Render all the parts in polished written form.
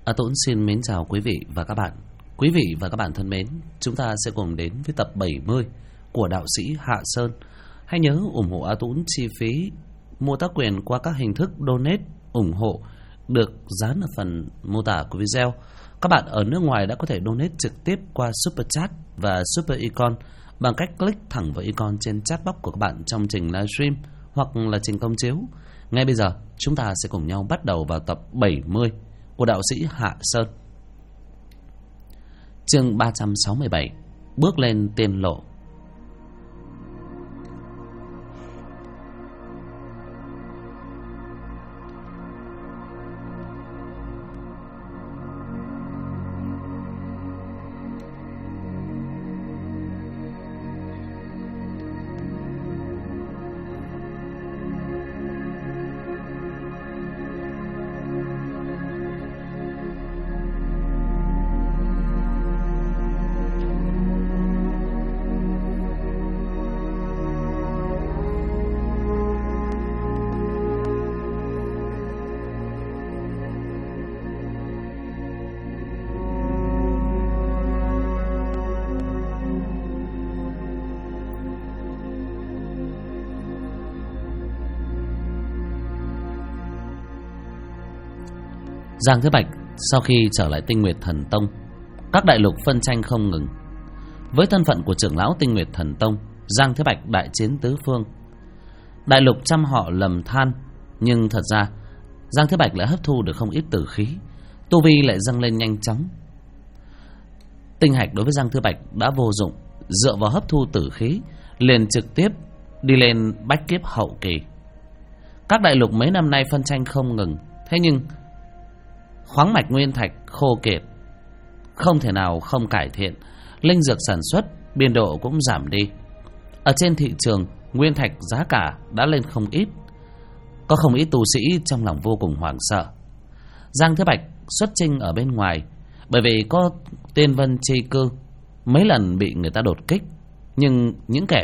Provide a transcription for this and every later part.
Tuấn xin mến chào quý vị và các bạn. Quý vị và các bạn thân mến, chúng ta sẽ cùng đến với tập 70 của đạo sĩ Hạ Sơn. Hãy nhớ ủng hộ Tuấn chi phí mua tác quyền qua các hình thức donate ủng hộ được dán ở phần mô tả của video. Các bạn ở nước ngoài đã có thể donate trực tiếp qua Super Chat và Super Icon bằng cách click thẳng vào icon trên chat box của các bạn trong trình livestream hoặc là trình công chiếu. Ngay bây giờ, chúng ta sẽ cùng nhau bắt đầu vào tập 70 của đạo sĩ Hạ Sơn. Chương 367: Bước lên tiên lộ. Giang Thế Bạch sau khi trở lại Tinh Nguyệt Thần Tông, các đại lục phân tranh không ngừng. Với thân phận của trưởng lão Tinh Nguyệt Thần Tông, Giang Thế Bạch đại chiến tứ phương, đại lục trăm họ lầm than. Nhưng thật ra Giang Thế Bạch lại hấp thu được không ít tử khí, tu vi lại dâng lên nhanh chóng. Tinh hạch đối với Giang Thế Bạch đã vô dụng, dựa vào hấp thu tử khí liền trực tiếp đi lên bách kiếp hậu kỳ. Các đại lục mấy năm nay phân tranh không ngừng, thế nhưng khoáng mạch nguyên thạch khô kiệt, không thể nào không cải thiện. Linh dược sản xuất biên độ cũng giảm đi. Ở trên thị trường, nguyên thạch giá cả đã lên không ít. Có không ít tu sĩ trong lòng vô cùng hoảng sợ. Giang Thế Bạch xuất chinh ở bên ngoài, bởi vì có Tiên Vân chi cư, mấy lần bị người ta đột kích. Nhưng những kẻ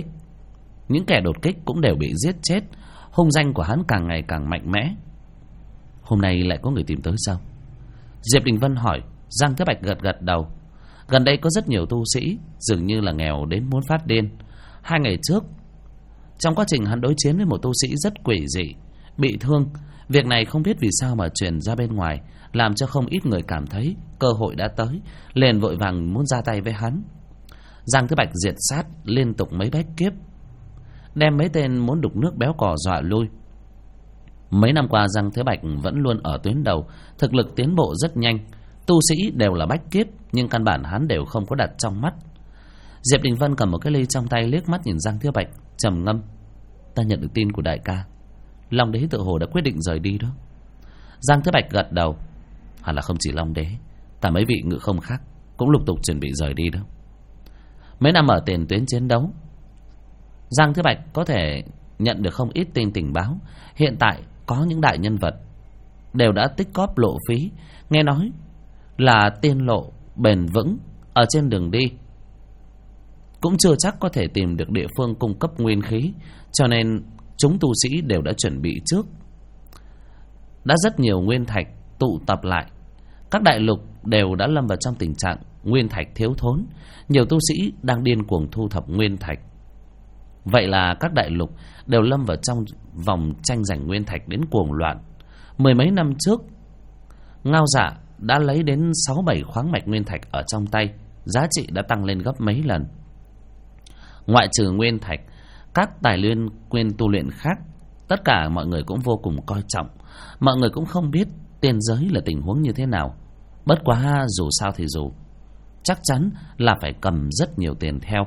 đột kích cũng đều bị giết chết. Hung danh của hắn càng ngày càng mạnh mẽ. Hôm nay lại có người tìm tới sao? Diệp Đình Vân hỏi. Giang Thế Bạch gật gật đầu. Gần đây có rất nhiều tu sĩ dường như là nghèo đến muốn phát điên. 2 ngày trước, trong quá trình hắn đối chiến với một tu sĩ rất quỷ dị, bị thương. Việc này không biết vì sao mà truyền ra bên ngoài, làm cho không ít người cảm thấy cơ hội đã tới, liền vội vàng muốn ra tay với hắn. Giang Thế Bạch diệt sát liên tục mấy bách kiếp, đem mấy tên muốn đục nước béo cò dọa lui. Mấy năm qua Giang Thế Bạch vẫn luôn ở tuyến đầu, thực lực tiến bộ rất nhanh. Tu sĩ đều là bách kiếp, nhưng căn bản hắn đều không có đặt trong mắt. Diệp Đình Vân cầm một cái ly trong tay, liếc mắt nhìn Giang Thế Bạch, trầm ngâm. Ta nhận được tin của đại ca, Long Đế tự hồ đã quyết định rời đi đó. Giang Thế Bạch gật đầu. Hẳn là không chỉ Long Đế, cả mấy vị ngự không khác cũng lục tục chuẩn bị rời đi đó. Mấy năm ở tiền tuyến chiến đấu, Giang Thế Bạch có thể nhận được không ít tin tình báo. Hiện tại có những đại nhân vật đều đã tích cóp lộ phí, nghe nói là tiên lộ bền vững. Ở trên đường đi cũng chưa chắc có thể tìm được địa phương cung cấp nguyên khí, cho nên chúng tu sĩ đều đã chuẩn bị trước. Đã rất nhiều nguyên thạch tụ tập lại. Các đại lục đều đã lâm vào trong tình trạng nguyên thạch thiếu thốn. Nhiều tu sĩ đang điên cuồng thu thập nguyên thạch. Vậy là các đại lục đều lâm vào trong vòng tranh giành nguyên thạch đến cuồng loạn. 10 mấy năm trước, Ngao Dạ đã lấy đến 6-7 khoáng mạch nguyên thạch ở trong tay, giá trị đã tăng lên gấp mấy lần. Ngoại trừ nguyên thạch, các tài nguyên tu luyện khác, tất cả mọi người cũng vô cùng coi trọng. Mọi người cũng không biết tiên giới là tình huống như thế nào. Bất quá dù sao thì dù, chắc chắn là phải cầm rất nhiều tiền theo.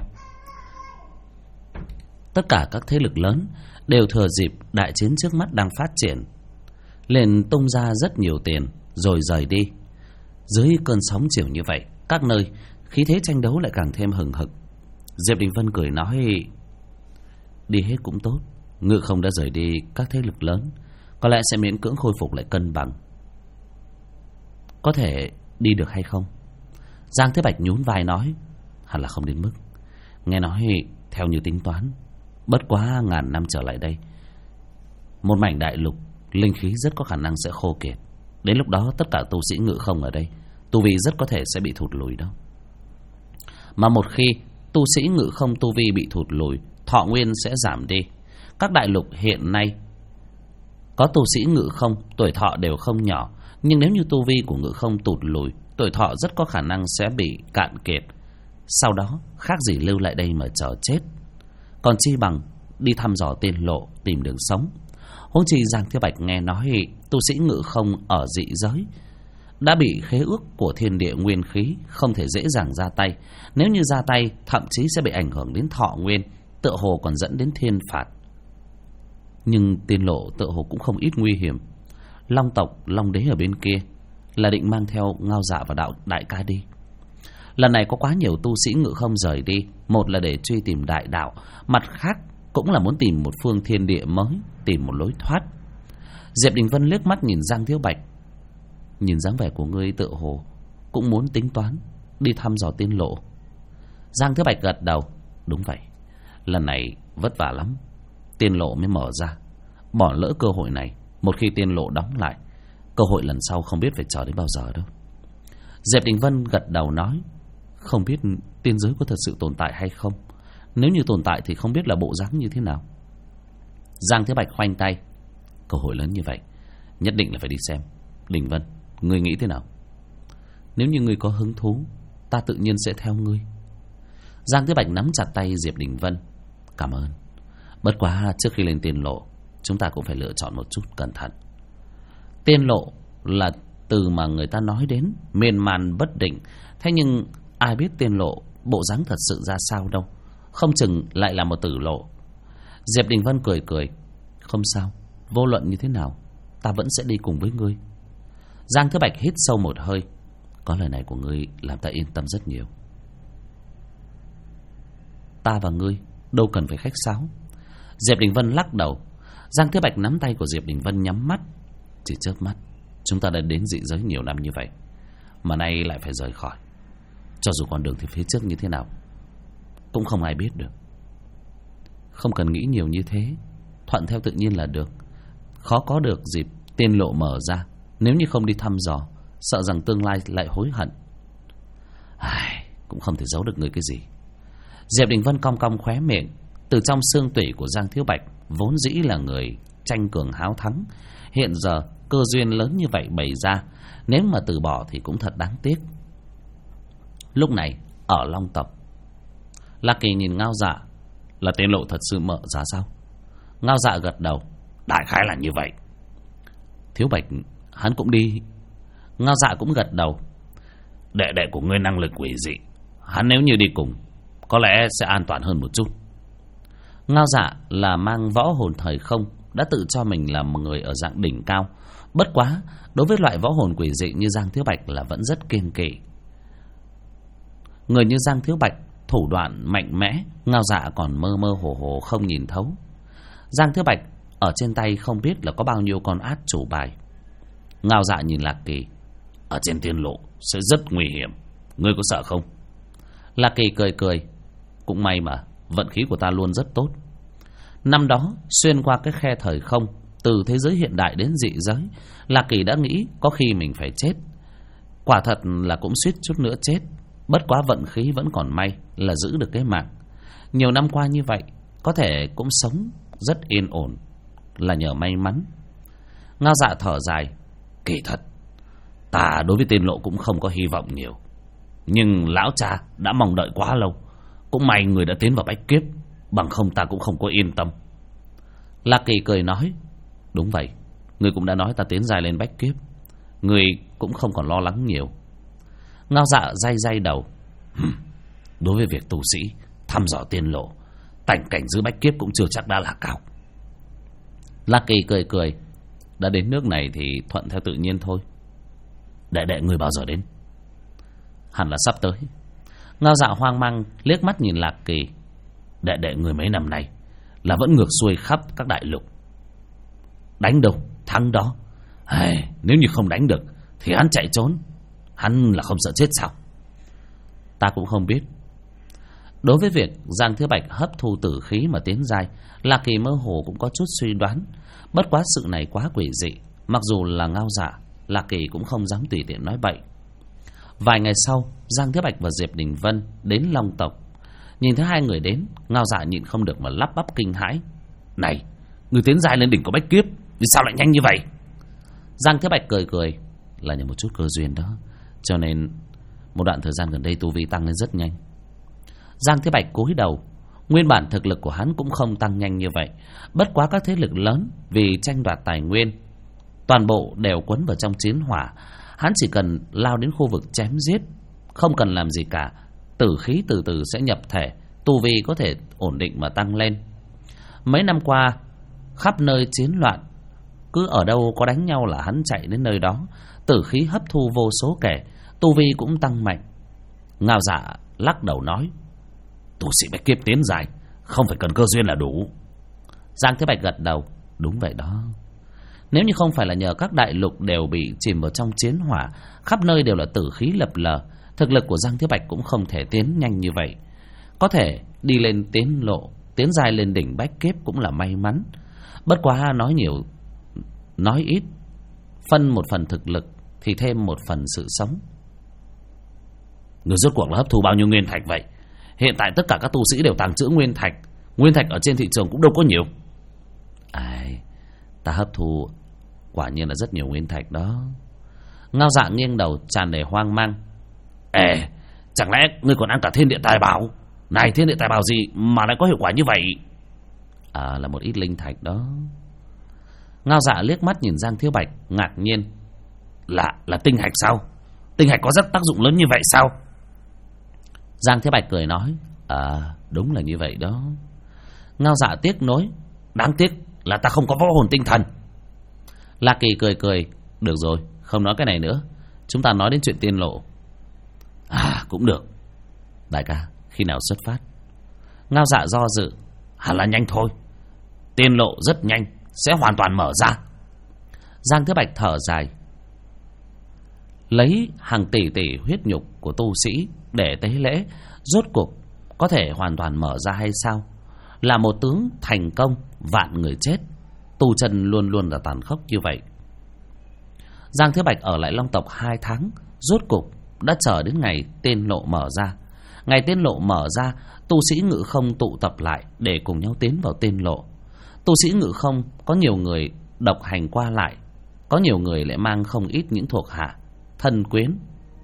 Tất cả các thế lực lớn đều thừa dịp đại chiến trước mắt đang phát triển, liền tung ra rất nhiều tiền rồi rời đi. Dưới cơn sóng chiều như vậy, các nơi khí thế tranh đấu lại càng thêm hừng hực. Diệp Đình Vân cười nói: đi hết cũng tốt. Ngự không đã rời đi các thế lực lớn, có lẽ sẽ miễn cưỡng khôi phục lại cân bằng. Có thể đi được hay không? Giang Thế Bạch nhún vai nói: hẳn là không đến mức. Nghe nói theo như tính toán, bất quá 1000 năm trở lại đây, một mảnh đại lục linh khí rất có khả năng sẽ khô kiệt. Đến lúc đó tất cả tu sĩ ngự không ở đây, tu vi rất có thể sẽ bị thụt lùi đó. Mà một khi tu sĩ ngự không tu vi bị thụt lùi, thọ nguyên sẽ giảm đi. Các đại lục hiện nay có tu sĩ ngự không, tuổi thọ đều không nhỏ. Nhưng nếu như tu vi của ngự không tụt lùi, tuổi thọ rất có khả năng sẽ bị cạn kiệt. Sau đó khác gì lưu lại đây mà chờ chết. Còn chi bằng đi thăm dò tiên lộ, tìm đường sống. Huống chi Giang Thiếu Bạch nghe nói tu sĩ ngự không ở dị giới đã bị khế ước của thiên địa nguyên khí, không thể dễ dàng ra tay. Nếu như ra tay, thậm chí sẽ bị ảnh hưởng đến thọ nguyên, tựa hồ còn dẫn đến thiên phạt. Nhưng tiên lộ tựa hồ cũng không ít nguy hiểm. Long tộc, Long đế ở bên kia là định mang theo Ngao Dạ và đạo đại ca đi. Lần này có quá nhiều tu sĩ ngự không rời đi, một là để truy tìm đại đạo, mặt khác cũng là muốn tìm một phương thiên địa mới, tìm một lối thoát. Diệp Đình Vân liếc mắt nhìn Giang Thiếu Bạch. Nhìn dáng vẻ của ngươi tựa hồ cũng muốn tính toán đi thăm dò tiên lộ. Giang Thiếu Bạch gật đầu. Đúng vậy, lần này vất vả lắm, tiên lộ mới mở ra. Bỏ lỡ cơ hội này, một khi tiên lộ đóng lại, cơ hội lần sau không biết phải chờ đến bao giờ đâu. Diệp Đình Vân gật đầu nói, không biết tiên giới có thật sự tồn tại hay không. Nếu như tồn tại thì không biết là bộ dáng như thế nào. Giang Thiếu Bạch khoanh tay, cơ hội lớn như vậy, nhất định là phải đi xem. Đình Vân, ngươi nghĩ thế nào? Nếu như ngươi có hứng thú, ta tự nhiên sẽ theo ngươi. Giang Thiếu Bạch nắm chặt tay Diệp Đình Vân. Cảm ơn. Bất quá trước khi lên tiên lộ, chúng ta cũng phải lựa chọn một chút cẩn thận. Tiên lộ là từ mà người ta nói đến miên man bất định. Thế nhưng ai biết tiên lộ bộ dáng thật sự ra sao đâu, không chừng lại là một tử lộ. Diệp Đình Vân cười cười, không sao, vô luận như thế nào ta vẫn sẽ đi cùng với ngươi. Giang Thiếu Bạch hít sâu một hơi. Có lời này của ngươi làm ta yên tâm rất nhiều. Ta và ngươi đâu cần phải khách sáo. Diệp Đình Vân lắc đầu. Giang Thiếu Bạch nắm tay của Diệp Đình Vân nhắm mắt. Chỉ chớp mắt, chúng ta đã đến dị giới nhiều năm như vậy, mà nay lại phải rời khỏi. Cho dù con đường thì phía trước như thế nào cũng không ai biết được. Không cần nghĩ nhiều như thế, thuận theo tự nhiên là được. Khó có được dịp tiên lộ mở ra. Nếu như không đi thăm dò, sợ rằng tương lai lại hối hận. Cũng không thể giấu được người cái gì. Diệp Đình Vân cong cong khóe miệng. Từ trong xương tủy của Giang Thiếu Bạch vốn dĩ là người tranh cường háo thắng. Hiện giờ cơ duyên lớn như vậy bày ra, nếu mà từ bỏ thì cũng thật đáng tiếc. Lúc này ở Long tộc, Lạc Kỳ nhìn Ngao Dạ. Là tiên lộ thật sự mở ra sao? Ngao Dạ gật đầu. Đại khái là như vậy. Thiếu Bạch hắn cũng đi. Ngao Dạ cũng gật đầu. Đệ đệ của ngươi năng lực quỷ dị, hắn nếu như đi cùng có lẽ sẽ an toàn hơn một chút. Ngao Dạ là mang võ hồn thời không, đã tự cho mình là một người ở dạng đỉnh cao. Bất quá đối với loại võ hồn quỷ dị như Giang Thiếu Bạch là vẫn rất kiêng kỵ. Người như Giang Thiếu Bạch thủ đoạn mạnh mẽ, Ngao Dạ còn mơ mơ hồ hồ không nhìn thấu. Giang Thiếu Bạch ở trên tay không biết là có bao nhiêu con át chủ bài. Ngao Dạ nhìn Lạc Kỳ. Ở trên tiên lộ sẽ rất nguy hiểm, ngươi có sợ không? Lạc Kỳ cười cười. Cũng may mà vận khí của ta luôn rất tốt. Năm đó xuyên qua cái khe thời không, từ thế giới hiện đại đến dị giới, Lạc Kỳ đã nghĩ có khi mình phải chết. Quả thật là cũng suýt chút nữa chết. Bất quá vận khí vẫn còn may là giữ được cái mạng. Nhiều năm qua như vậy, có thể cũng sống rất yên ổn là nhờ may mắn. Ngao Dạ thở dài. Kỳ thật ta đối với tiên lộ cũng không có hy vọng nhiều, nhưng lão cha đã mong đợi quá lâu. Cũng may người đã tiến vào bách kiếp, bằng không ta cũng không có yên tâm. Lạc Kỳ cười nói. Đúng vậy, người cũng đã nói ta tiến dài lên bách kiếp, người cũng không còn lo lắng nhiều. Ngao Dạ day day đầu. Đối với việc tu sĩ thăm dò tiên lộ, cảnh cảnh dưới bách kiếp cũng chưa chắc đã là cao. Lạc Kỳ cười cười. Đã đến nước này thì thuận theo tự nhiên thôi. Đệ đệ người bao giờ đến? Hẳn là sắp tới. Ngao Dạ hoang mang liếc mắt nhìn Lạc Kỳ. Đệ đệ người mấy năm nay là vẫn ngược xuôi khắp các đại lục. Đánh đâu thắng đó. Nếu như không đánh được thì hắn chạy trốn. Hắn là không sợ chết sao? Ta cũng không biết. Đối với việc Giang Thiếu Bạch hấp thu tử khí mà tiến giai, Lạc Kỳ mơ hồ cũng có chút suy đoán. Bất quá sự này quá quỷ dị. Mặc dù là Ngao Dạ Lạc Kỳ cũng không dám tùy tiện nói bậy. Vài ngày sau, Giang Thế Bạch và Diệp Đình Vân đến Long tộc. Nhìn thấy hai người đến, Ngao Dạ nhịn không được mà lắp bắp kinh hãi. Này, người tiến giai lên đỉnh của Bách Kiếp, vì sao lại nhanh như vậy? Giang Thế Bạch cười cười, là nhờ một chút cơ duyên đó, cho nên một đoạn thời gian gần đây tu vi tăng lên rất nhanh. Giang Thế Bạch cúi đầu. Nguyên bản thực lực của hắn cũng không tăng nhanh như vậy, bất quá các thế lực lớn vì tranh đoạt tài nguyên toàn bộ đều quấn vào trong chiến hỏa. Hắn chỉ cần lao đến khu vực chém giết, không cần làm gì cả, tử khí từ từ sẽ nhập thể, tu vi có thể ổn định mà tăng lên. Mấy năm qua khắp nơi chiến loạn, cứ ở đâu có đánh nhau là hắn chạy đến nơi đó, tử khí hấp thu vô số kể, tu vi cũng tăng mạnh. Ngao Dạ lắc đầu nói, tu sĩ Bách Kiếp tiến dài không phải cần cơ duyên là đủ. Giang Thế Bạch gật đầu, đúng vậy đó. Nếu như không phải là nhờ các đại lục đều bị chìm vào trong chiến hỏa, khắp nơi đều là tử khí lập lờ, thực lực của Giang Thế Bạch cũng không thể tiến nhanh như vậy. Có thể đi lên tiến dài lên đỉnh Bách Kiếp cũng là may mắn. Bất quá nói nhiều nói ít, phân một phần thực lực thì thêm một phần sự sống. Người rốt cuộc là hấp thu bao nhiêu nguyên thạch vậy? Hiện tại tất cả các tu sĩ đều tàng trữ nguyên thạch. Nguyên thạch ở trên thị trường cũng đâu có nhiều. Ai, ta hấp thu quả nhiên là rất nhiều nguyên thạch đó. Ngao Dạ nghiêng đầu tràn đầy hoang mang. Ê, chẳng lẽ ngươi còn ăn cả thiên địa tài bảo? Này, thiên địa tài bảo gì mà lại có hiệu quả như vậy? À, là một ít linh thạch đó. Ngao Dạ liếc mắt nhìn Giang Thiếu Bạch ngạc nhiên. Là tinh hạch sao? Tinh hạch có rất tác dụng lớn như vậy sao? Giang Thế Bạch cười nói, đúng là như vậy đó. Ngao Dạ tiếc nối, đáng tiếc là ta không có võ hồn tinh thần. Lạc Kỳ cười cười, được rồi, không nói cái này nữa, chúng ta nói đến chuyện tiên lộ. Cũng được. Đại ca, khi nào xuất phát? Ngao Dạ do dự, hẳn là nhanh thôi. Tiên lộ rất nhanh, sẽ hoàn toàn mở ra. Giang Thế Bạch thở dài, lấy hàng tỷ tỷ huyết nhục của tu sĩ để tế lễ, rốt cuộc có thể hoàn toàn mở ra hay sao? Là một tướng thành công vạn người chết, tu chân luôn luôn là tàn khốc như vậy. Giang Thế Bạch ở lại Long tộc 2 tháng, rốt cuộc đã chờ đến ngày tiên lộ mở ra. Ngày tiên lộ mở ra, tu sĩ Ngự Không tụ tập lại để cùng nhau tiến vào tiên lộ. Tu sĩ Ngự Không có nhiều người độc hành qua lại, có nhiều người lại mang không ít những thuộc hạ, thân quyến.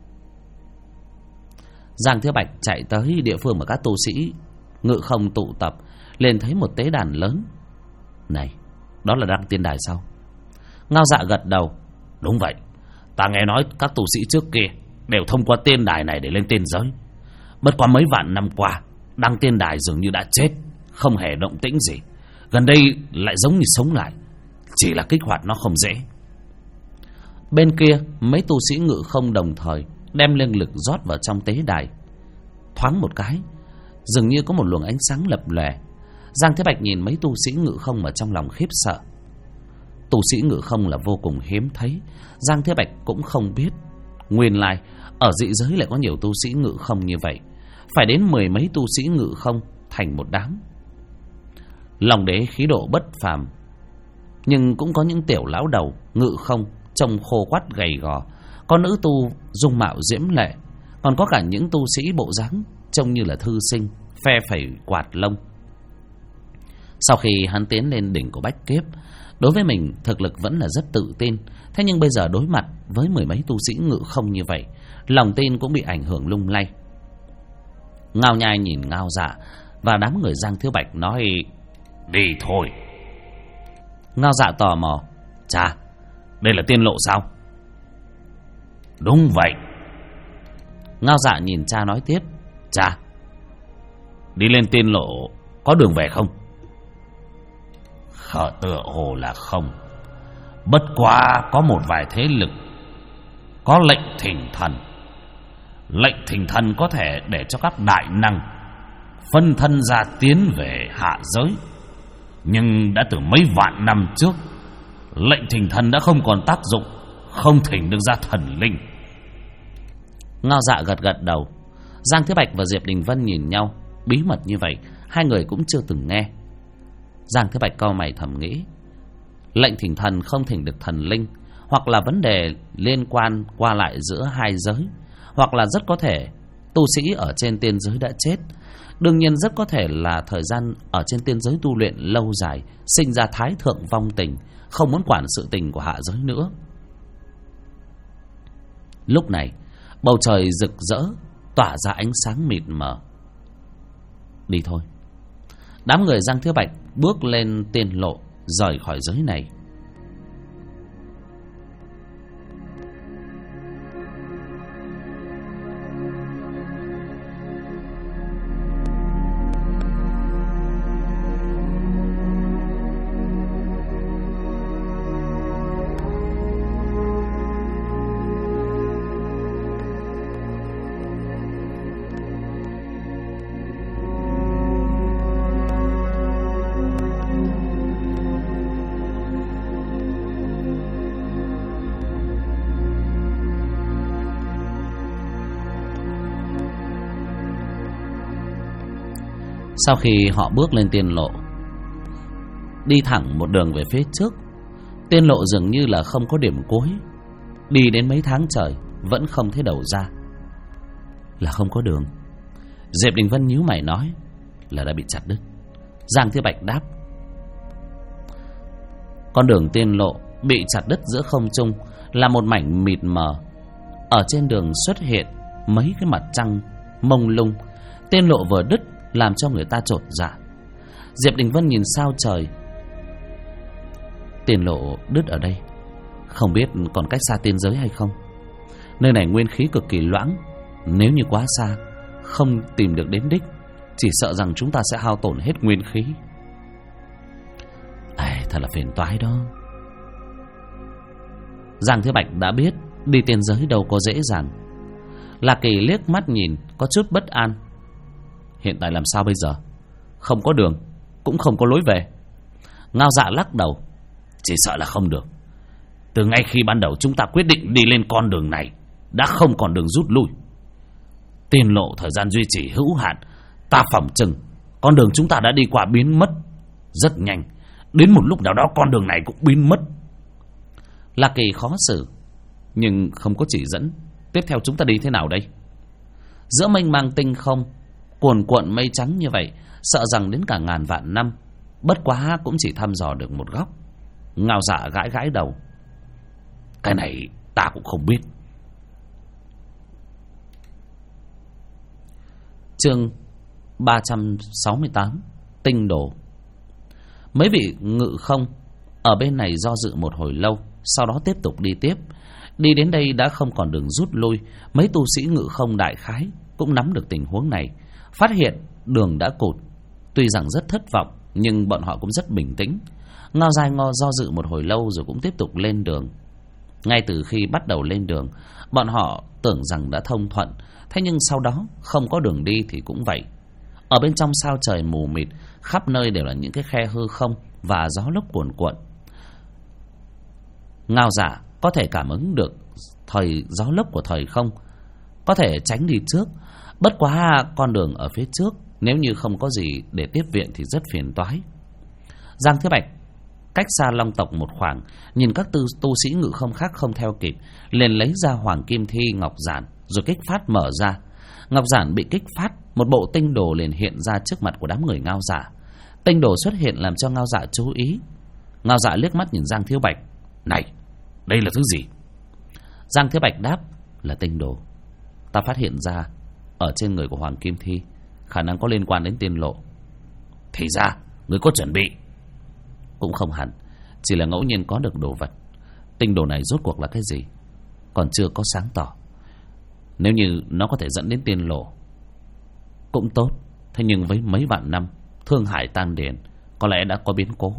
Giang Thế Bạch chạy tới địa phương mà các tu sĩ Ngự Không tụ tập, liền thấy một tế đàn lớn. Này, đó là Đăng Tiên Đài sao? Ngao Dạ gật đầu, đúng vậy. Ta nghe nói các tu sĩ trước kia đều thông qua tiên đài này để lên tiên giới. Bất quá mấy vạn năm qua, Đăng Tiên Đài dường như đã chết, không hề động tĩnh gì. Gần đây lại giống như sống lại, chỉ là kích hoạt nó không dễ. Bên kia, mấy tu sĩ Ngự Không đồng thời đem linh lực rót vào trong tế đài. Thoáng một cái, dường như có một luồng ánh sáng lập lòe. Giang Thế Bạch nhìn mấy tu sĩ Ngự Không mà trong lòng khiếp sợ. Tu sĩ Ngự Không là vô cùng hiếm thấy. Giang Thế Bạch cũng không biết nguyên lai ở dị giới lại có nhiều tu sĩ Ngự Không như vậy, phải đến 10 mấy tu sĩ Ngự Không thành một đám. Long Đế khí độ bất phàm, nhưng cũng có những tiểu lão đầu Ngự Không trông khô quắt gầy gò, có nữ tu dung mạo diễm lệ, còn có cả những tu sĩ bộ dáng trông như là thư sinh, phe phẩy quạt lông. Sau khi hắn tiến lên đỉnh của Bách Kiếp, đối với mình thực lực vẫn là rất tự tin. Thế nhưng bây giờ đối mặt với 10 mấy tu sĩ Ngự Không như vậy, lòng tin cũng bị ảnh hưởng lung lay. Ngao Nhai nhìn Ngao Dạ và đám người Giang Thiếu Bạch nói, đi thôi. Ngao Dạ tò mò, chà, đây là tiên lộ sao? Đúng vậy. Ngao Dạ nhìn cha nói tiếp, cha, đi lên tiên lộ có đường về không? Tựa hồ là không. Bất quá có một vài thế lực có lệnh thỉnh thần. Lệnh thỉnh thần có thể để cho các đại năng phân thân ra tiến về hạ giới. Nhưng đã từ mấy vạn năm trước, lệnh thỉnh thần đã không còn tác dụng, không thỉnh được ra thần linh. Ngao Dạ gật gật đầu. Giang Thế Bạch và Diệp Đình Vân nhìn nhau, bí mật như vậy hai người cũng chưa từng nghe. Giang Thế Bạch cau mày thầm nghĩ, lệnh thỉnh thần không thỉnh được thần linh, hoặc là vấn đề liên quan qua lại giữa hai giới, hoặc là rất có thể tu sĩ ở trên tiên giới đã chết. Đương nhiên rất có thể là thời gian ở trên tiên giới tu luyện lâu dài, sinh ra thái thượng vong tình, không muốn quản sự tình của hạ giới nữa. Lúc này bầu trời rực rỡ, tỏa ra ánh sáng mịt mờ. Đi thôi. Đám người Giang Thiếu Bạch bước lên tiên lộ, rời khỏi giới này. Sau khi họ bước lên tiên lộ, đi thẳng một đường về phía trước, tiên lộ dường như là không có điểm cuối. Đi đến mấy tháng trời vẫn không thấy đầu ra. Là không có đường. Diệp Đình Vân nhíu mày nói là đã bị chặt đứt. Giang Thiếu Bạch đáp: con đường tiên lộ bị chặt đứt giữa không trung là một mảnh mịt mờ. Ở trên đường xuất hiện mấy cái mặt trăng mông lung. Tiên lộ vừa đứt làm cho người ta chột dạ. Diệp Đình Vân nhìn sao trời. Tiên lộ đứt ở đây, không biết còn cách xa tiên giới hay không. Nơi này nguyên khí cực kỳ loãng, nếu như quá xa không tìm được đến đích, chỉ sợ rằng chúng ta sẽ hao tổn hết nguyên khí. Thật là phiền toái đó. Giang Thiếu Bạch đã biết đi tiên giới đâu có dễ dàng. Lạc Kỳ liếc mắt nhìn có chút bất an. Hiện tại làm sao bây giờ? Không có đường, cũng không có lối về. Ngao Dạ lắc đầu: chỉ sợ là không được. Từ ngay khi ban đầu chúng ta quyết định đi lên con đường này, đã không còn đường rút lui. Tiên lộ thời gian duy trì hữu hạn, ta phỏng chừng con đường chúng ta đã đi qua biến mất rất nhanh. Đến một lúc nào đó con đường này cũng biến mất. Lạc Kỳ khó xử: nhưng không có chỉ dẫn, tiếp theo chúng ta đi thế nào đây? Giữa mênh mang tinh không, cuồn cuộn mây trắng như vậy, sợ rằng đến cả ngàn vạn năm, bất quá cũng chỉ thăm dò được một góc. Ngao Dạ gãi gãi đầu: cái này ta cũng không biết. Chương 368: Tinh đồ. Mấy vị ngự không ở bên này do dự một hồi lâu, sau đó tiếp tục đi tiếp. Đi đến đây đã không còn đường rút lui. Mấy tu sĩ ngự không đại khái cũng nắm được tình huống này, phát hiện đường đã cụt. Tuy rằng rất thất vọng, nhưng bọn họ cũng rất bình tĩnh. Ngao Dài Ngò do dự một hồi lâu rồi cũng tiếp tục lên đường. Ngay từ khi bắt đầu lên đường, bọn họ tưởng rằng đã thông thuận, thế nhưng sau đó không có đường đi thì cũng vậy. Ở bên trong sao trời mù mịt, khắp nơi đều là những cái khe hư không và gió lốc cuồn cuộn. Ngao Dạ có thể cảm ứng được thời gió lốc của thời không, có thể tránh đi trước. Bất quá con đường ở phía trước, nếu như không có gì để tiếp viện thì rất phiền toái. Giang Thế Bạch cách xa Long tộc một khoảng, nhìn các tu sĩ ngự không khác không theo kịp, liền lấy ra Hoàng Kim Thi Ngọc Giản rồi kích phát mở ra. Ngọc Giản bị kích phát, một bộ tinh đồ liền hiện ra trước mặt của đám người Ngao Dạ. Tinh đồ xuất hiện làm cho Ngao Dạ chú ý. Ngao Dạ liếc mắt nhìn Giang Thiếu Bạch: này, đây là thứ gì? Giang Thiếu Bạch đáp: là tinh đồ. Ta phát hiện ra ở trên người của Hoàng Kim Thi, khả năng có liên quan đến tiên lộ. Thì ra người có chuẩn bị? Cũng không hẳn, chỉ là ngẫu nhiên có được đồ vật. Tinh đồ này rốt cuộc là cái gì còn chưa có sáng tỏ. Nếu như nó có thể dẫn đến tiên lộ cũng tốt, thế nhưng với mấy vạn năm thương hải tan điền, có lẽ đã có biến cố.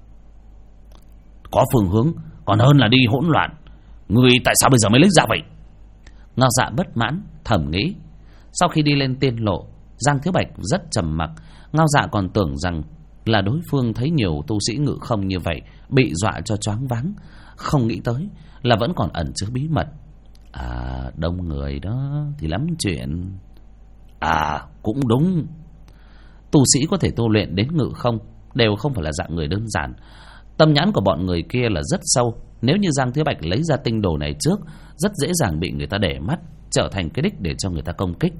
Có phương hướng còn hơn là đi hỗn loạn. Người tại sao bây giờ mới lấy ra vậy? Ngao Dạ bất mãn thầm nghĩ. Sau khi đi lên tiên lộ, Giang Thiếu Bạch rất trầm mặc. Ngao Dạ còn tưởng rằng là đối phương thấy nhiều tu sĩ ngự không như vậy bị dọa cho choáng váng, không nghĩ tới là vẫn còn ẩn chứa bí mật. Đông người đó thì lắm chuyện. Cũng đúng. Tu sĩ có thể tu luyện đến ngự không đều không phải là dạng người đơn giản. Tâm nhãn của bọn người kia là rất sâu. Nếu như Giang Thế Bạch lấy ra tinh đồ này trước, rất dễ dàng bị người ta để mắt, trở thành cái đích để cho người ta công kích.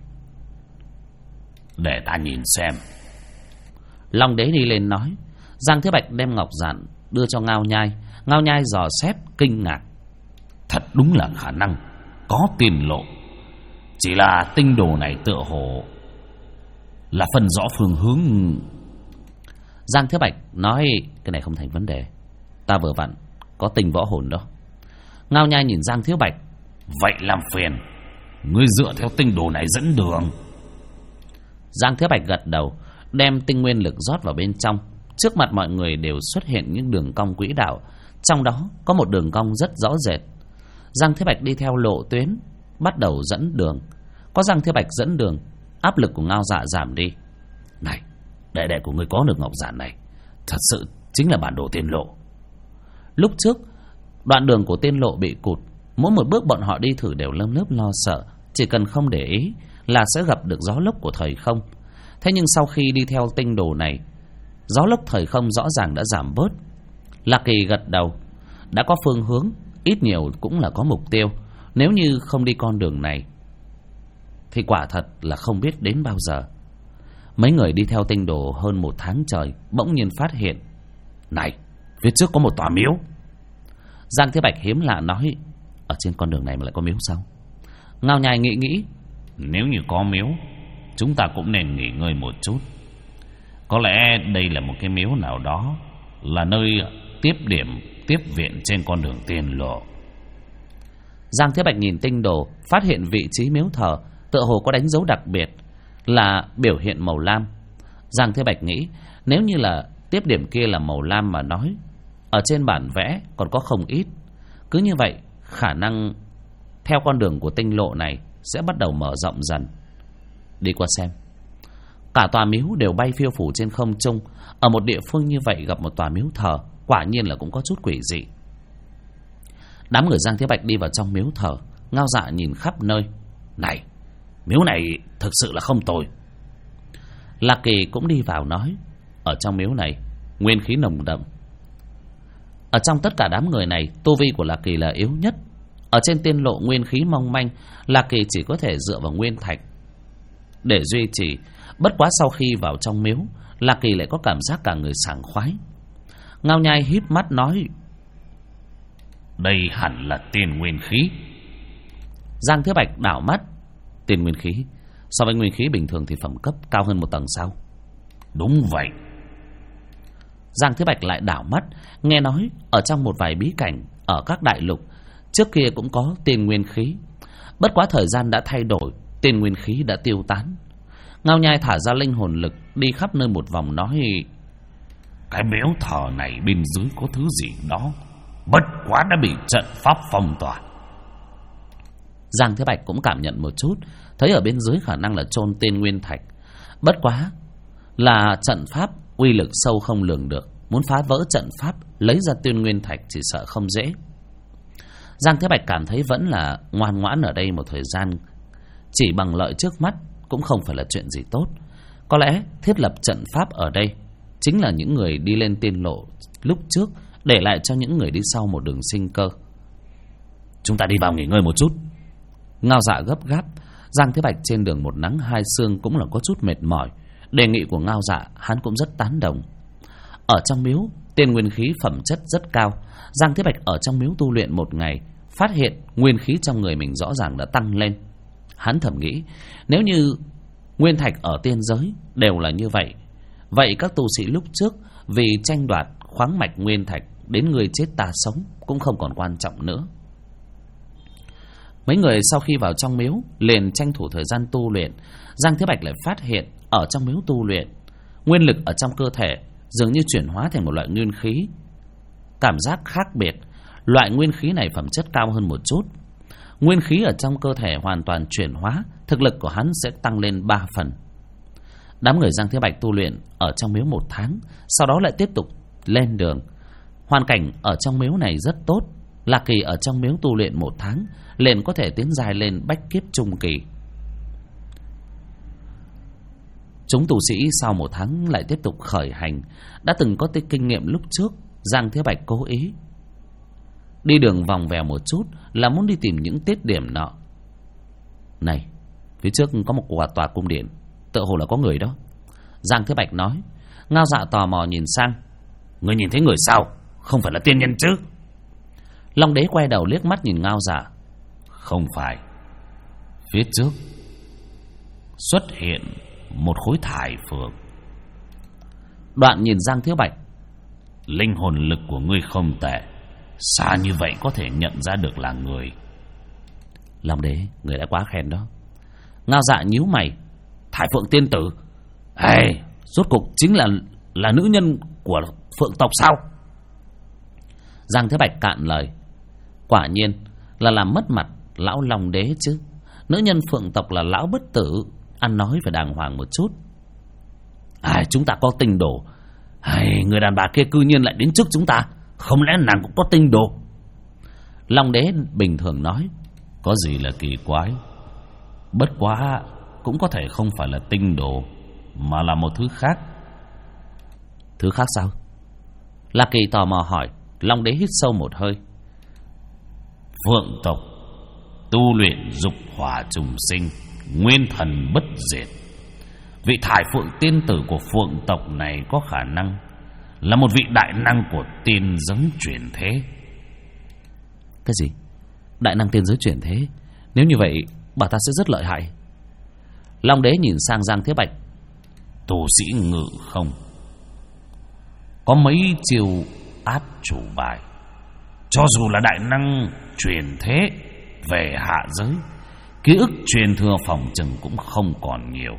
Để ta nhìn xem. Long Đế đi lên nói. Giang Thế Bạch đem ngọc giản đưa cho Ngao Nhai. Ngao Nhai dò xét kinh ngạc. Thật đúng là khả năng có tiền lộ. Chỉ là tinh đồ này tựa hồ là phân rõ phương hướng. Giang Thế Bạch nói cái này không thành vấn đề, ta vừa vặn có tinh võ hồn đó. Ngao Nhai nhìn Giang Thế Bạch. Vậy làm phiền ngươi dựa theo tinh đồ này dẫn đường. Giang Thế Bạch gật đầu, đem tinh nguyên lực rót vào bên trong. Trước mặt mọi người đều xuất hiện những đường cong quỹ đạo, trong đó có một đường cong rất rõ rệt. Giang Thế Bạch đi theo lộ tuyến, bắt đầu dẫn đường. Có Giang Thế Bạch dẫn đường, áp lực của Ngao Dạ giảm đi. Này, đệ của ngươi có được ngọc giản này, thật sự chính là bản đồ tiên lộ. Lúc trước đoạn đường của tiên lộ bị cụt, mỗi một bước bọn họ đi thử đều lấm lớp lo sợ, chỉ cần không để ý là sẽ gặp được gió lốc của thời không. Thế nhưng sau khi đi theo tinh đồ này, gió lốc thời không rõ ràng đã giảm bớt. Lạc Kỳ gật đầu. Đã có phương hướng, ít nhiều cũng là có mục tiêu. Nếu như không đi con đường này thì quả thật là không biết đến bao giờ. Mấy người đi theo tinh đồ hơn 1 tháng trời, bỗng nhiên phát hiện. Này, phía trước có một tòa miếu. Giang Thế Bạch hiếm lạ nói. Ở trên con đường này mà lại có miếu sao? Ngao Nhai nghĩ. Nếu như có miếu, chúng ta cũng nên nghỉ ngơi một chút. Có lẽ đây là một cái miếu nào đó, là nơi tiếp viện trên con đường tiên lộ. Giang Thế Bạch nhìn tinh đồ, phát hiện vị trí miếu thờ tựa hồ có đánh dấu đặc biệt, là biểu hiện màu lam. Giang Thế Bạch nghĩ, nếu như là tiếp điểm kia là màu lam mà nói, ở trên bản vẽ còn có không ít. Cứ như vậy, khả năng theo con đường của tinh lộ này sẽ bắt đầu mở rộng dần. Đi qua xem. Cả tòa miếu đều bay phiêu phủ trên không trung. Ở một địa phương như vậy gặp một tòa miếu thờ, quả nhiên là cũng có chút quỷ dị. Đám người Giang Thế Bạch đi vào trong miếu thờ. Ngao Dạ nhìn khắp nơi. Này, miếu này thực sự là không tồi. Lạc Kỳ cũng đi vào nói. Ở trong miếu này nguyên khí nồng đậm. Ở trong tất cả đám người này, tu vi của Lạc Kỳ là yếu nhất. Ở trên tiên lộ nguyên khí mong manh, Lạc Kỳ chỉ có thể dựa vào nguyên thạch để duy trì. Bất quá sau khi vào trong miếu, Lạc Kỳ lại có cảm giác cả người sảng khoái. Ngao Nhai híp mắt nói. Đây hẳn là tiên nguyên khí. Giang Thế Bạch đảo mắt. Tiên nguyên khí so với nguyên khí bình thường thì phẩm cấp cao hơn một tầng sao? Đúng vậy. Giang Thế Bạch lại đảo mắt, nghe nói ở trong một vài bí cảnh ở các đại lục trước kia cũng có tiên nguyên khí. Bất quá thời gian đã thay đổi, tiên nguyên khí đã tiêu tán. Ngao Nhai thả ra linh hồn lực, đi khắp nơi một vòng nói. Cái miếu thờ này bên dưới có thứ gì đó, bất quá đã bị trận pháp phong tỏa. Giang Thế Bạch cũng cảm nhận một chút, thấy ở bên dưới khả năng là chôn tiên nguyên thạch. Bất quá là trận pháp uy lực sâu không lường được, muốn phá vỡ trận pháp lấy ra tiên nguyên thạch chỉ sợ không dễ. Giang Thế Bạch cảm thấy vẫn là ngoan ngoãn ở đây một thời gian, chỉ bằng lợi trước mắt cũng không phải là chuyện gì tốt. Có lẽ thiết lập trận pháp ở đây chính là những người đi lên tiên lộ lúc trước, để lại cho những người đi sau một đường sinh cơ. Chúng ta đi vào nghỉ ngơi một chút. Ngao Dạ gấp gáp. Giang Thế Bạch trên đường một nắng hai sương cũng là có chút mệt mỏi. Đề nghị của Ngao Dạ hắn cũng rất tán đồng. Ở trong miếu, tiên nguyên khí phẩm chất rất cao. Giang Thế Bạch ở trong miếu tu luyện một ngày, phát hiện nguyên khí trong người mình rõ ràng đã tăng lên. Hắn thầm nghĩ, nếu như nguyên thạch ở tiên giới đều là như vậy, vậy các tu sĩ lúc trước vì tranh đoạt khoáng mạch nguyên thạch đến người chết ta sống cũng không còn quan trọng nữa. Mấy người sau khi vào trong miếu liền tranh thủ thời gian tu luyện. Giang Thế Bạch lại phát hiện ở trong miếu tu luyện, nguyên lực ở trong cơ thể dường như chuyển hóa thành một loại nguyên khí, cảm giác khác biệt. Loại nguyên khí này phẩm chất cao hơn một chút. Nguyên khí ở trong cơ thể hoàn toàn chuyển hóa, thực lực của hắn sẽ tăng lên 3 phần. Đám người Giang Thế Bạch tu luyện ở trong miếu 1 tháng, sau đó lại tiếp tục lên đường. Hoàn cảnh ở trong miếu này rất tốt. Lạc Kỳ ở trong miếu tu luyện 1 tháng liền có thể tiến dài lên bách kiếp trung kỳ. Chúng tu sĩ sau 1 tháng lại tiếp tục khởi hành. Đã từng có kinh nghiệm lúc trước, Giang Thế Bạch cố ý đi đường vòng vèo một chút, là muốn đi tìm những tiết điểm nọ. Này, phía trước có một tòa cung điện, tựa hồ là có người đó. Giang Thế Bạch nói. Ngao Dạ tò mò nhìn sang. Ngươi nhìn thấy người sao? Không phải là tiên nhân chứ? Long Đế quay đầu liếc mắt nhìn Ngao Dạ. Không phải. Phía trước xuất hiện một khối thải phượng. Đoạn nhìn Giang Thế Bạch. Linh hồn lực của ngươi không tệ, xa như vậy có thể nhận ra được là người. Long Đế, người đã quá khen đó. Ngao Dạ nhíu mày. Thải Phượng tiên tử, rốt cục chính là nữ nhân của Phượng tộc sao? Giang Thế Bạch cạn lời. Quả nhiên là làm mất mặt lão Long Đế chứ. Nữ nhân Phượng tộc là lão bất tử, ăn nói phải đàng hoàng một chút. Chúng ta có tinh đồ. Người đàn bà kia cư nhiên lại đến trước chúng ta, không lẽ nàng cũng có tinh đồ? Long Đế bình thường nói. Có gì là kỳ quái? Bất quá cũng có thể không phải là tinh đồ, mà là một thứ khác. Thứ khác sao? La Kỳ tò mò hỏi. Long Đế hít sâu một hơi. Phượng tộc tu luyện dục hỏa trùng sinh, nguyên thần bất diệt. Vị Thải Phượng tiên tử của Phượng tộc này có khả năng là một vị đại năng của tiên giới chuyển thế. Cái gì? Đại năng tiên giới chuyển thế? Nếu như vậy, bà ta sẽ rất lợi hại. Long Đế nhìn sang Giang Thế Bạch. Tu sĩ ngự không có mấy chiêu át chủ bài. Cho dù là đại năng truyền thế về hạ giới, ký ức truyền thừa phòng chừng cũng không còn nhiều.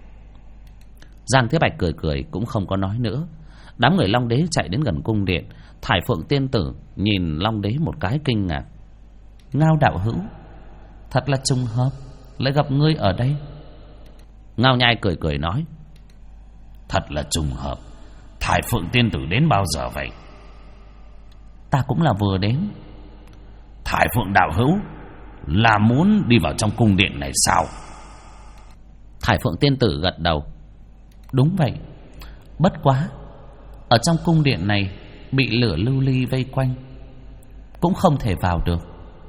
Giang Thế Bạch cười cười cũng không có nói nữa. Đám người Long Đế chạy đến gần cung điện. Thải Phượng tiên tử nhìn Long Đế một cái kinh ngạc. Ngao đạo hữu, thật là trùng hợp lại gặp ngươi ở đây. Ngao Nhai cười cười nói. Thật là trùng hợp. Thải Phượng tiên tử đến bao giờ vậy? Ta cũng là vừa đến. Thải Phượng đạo hữu là muốn đi vào trong cung điện này sao? Thải Phượng tiên tử gật đầu. Đúng vậy. Bất quá ở trong cung điện này bị lửa lưu ly vây quanh, cũng không thể vào được.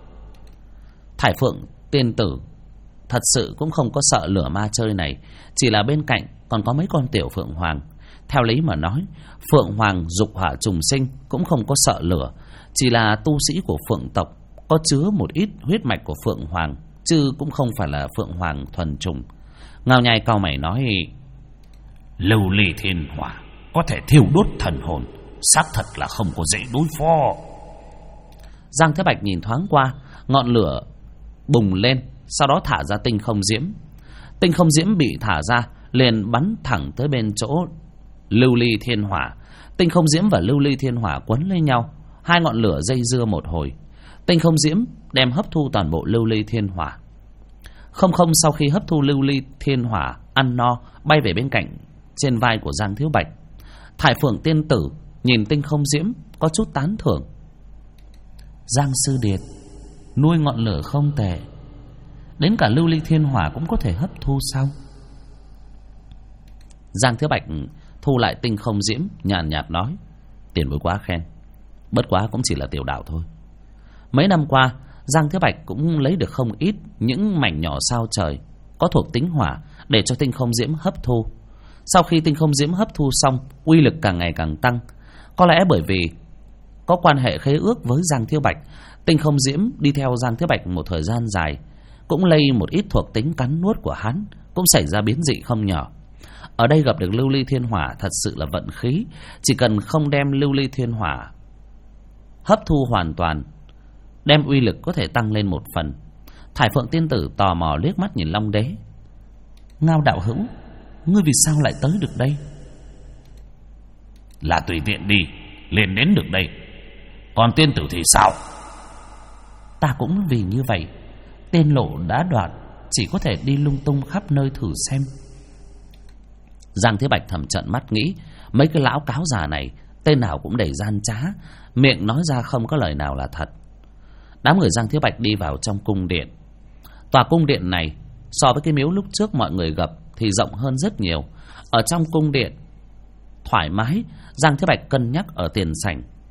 Thải Phượng tiên tử thật sự cũng không có sợ lửa ma chơi này, chỉ là bên cạnh còn có mấy con tiểu Phượng Hoàng. Theo lý mà nói, Phượng Hoàng dục hỏa trùng sinh cũng không có sợ lửa, chỉ là tu sĩ của Phượng tộc có chứa một ít huyết mạch của Phượng Hoàng, chứ cũng không phải là Phượng Hoàng thuần chủng. Ngao Nhai cau mày nói. Lưu ly thiên hỏa có thể thiêu đốt thần hồn, xác thật là không có dễ đối phó. Giang Thế Bạch nhìn thoáng qua, ngọn lửa bùng lên, sau đó thả ra tinh không diễm. Tinh không diễm bị thả ra liền bắn thẳng tới bên chỗ lưu ly thiên hỏa. Tinh không diễm và lưu ly thiên hỏa quấn lấy nhau, hai ngọn lửa dây dưa một hồi. Tinh không diễm đem hấp thu toàn bộ lưu ly thiên hỏa. Không sau khi hấp thu lưu ly thiên hỏa, ăn no bay về bên cạnh trên vai của Giang Thiếu Bạch. Thải Phượng tiên tử nhìn tinh không diễm có chút tán thưởng. Giang sư điệt nuôi ngọn lửa không tệ, đến cả lưu ly thiên hỏa cũng có thể hấp thu sao? Giang Thiếu Bạch thu lại tinh không diễm, nhàn nhạt nói. Tiền bối quá khen, bất quá cũng chỉ là tiểu đạo thôi. Mấy năm qua Giang Thiếu Bạch cũng lấy được không ít những mảnh nhỏ sao trời có thuộc tính hỏa để cho tinh không diễm hấp thu. Sau khi tinh không diễm hấp thu xong, uy lực càng ngày càng tăng. Có lẽ bởi vì có quan hệ khế ước với Giang Thiếu Bạch, tinh không diễm đi theo Giang Thiếu Bạch một thời gian dài, cũng lây một ít thuộc tính cắn nuốt của hắn, cũng xảy ra biến dị không nhỏ. Ở đây gặp được lưu ly thiên hỏa thật sự là vận khí. Chỉ cần không đem lưu ly thiên hỏa hấp thu hoàn toàn, đem uy lực có thể tăng lên một phần. Thải Phượng tiên tử tò mò liếc mắt nhìn Long Đế. Ngao đạo hữu, ngươi vì sao lại tới được đây? Là tùy tiện đi liền đến được đây. Còn tiên tử thì sao? Ta cũng vì như vậy, tên lộ đã đoạn, chỉ có thể đi lung tung khắp nơi thử xem. Giang Thế Bạch thầm trợn mắt nghĩ, mấy cái lão cáo già này tên nào cũng đầy gian trá, miệng nói ra không có lời nào là thật. Đám người Giang Thế Bạch đi vào trong cung điện. Tòa cung điện này so với cái miếu lúc trước mọi người gặp thì rộng hơn rất nhiều. Ở trong cung điện thoải mái, Giang Thế Bạch cân nhắc ở tiền sảnh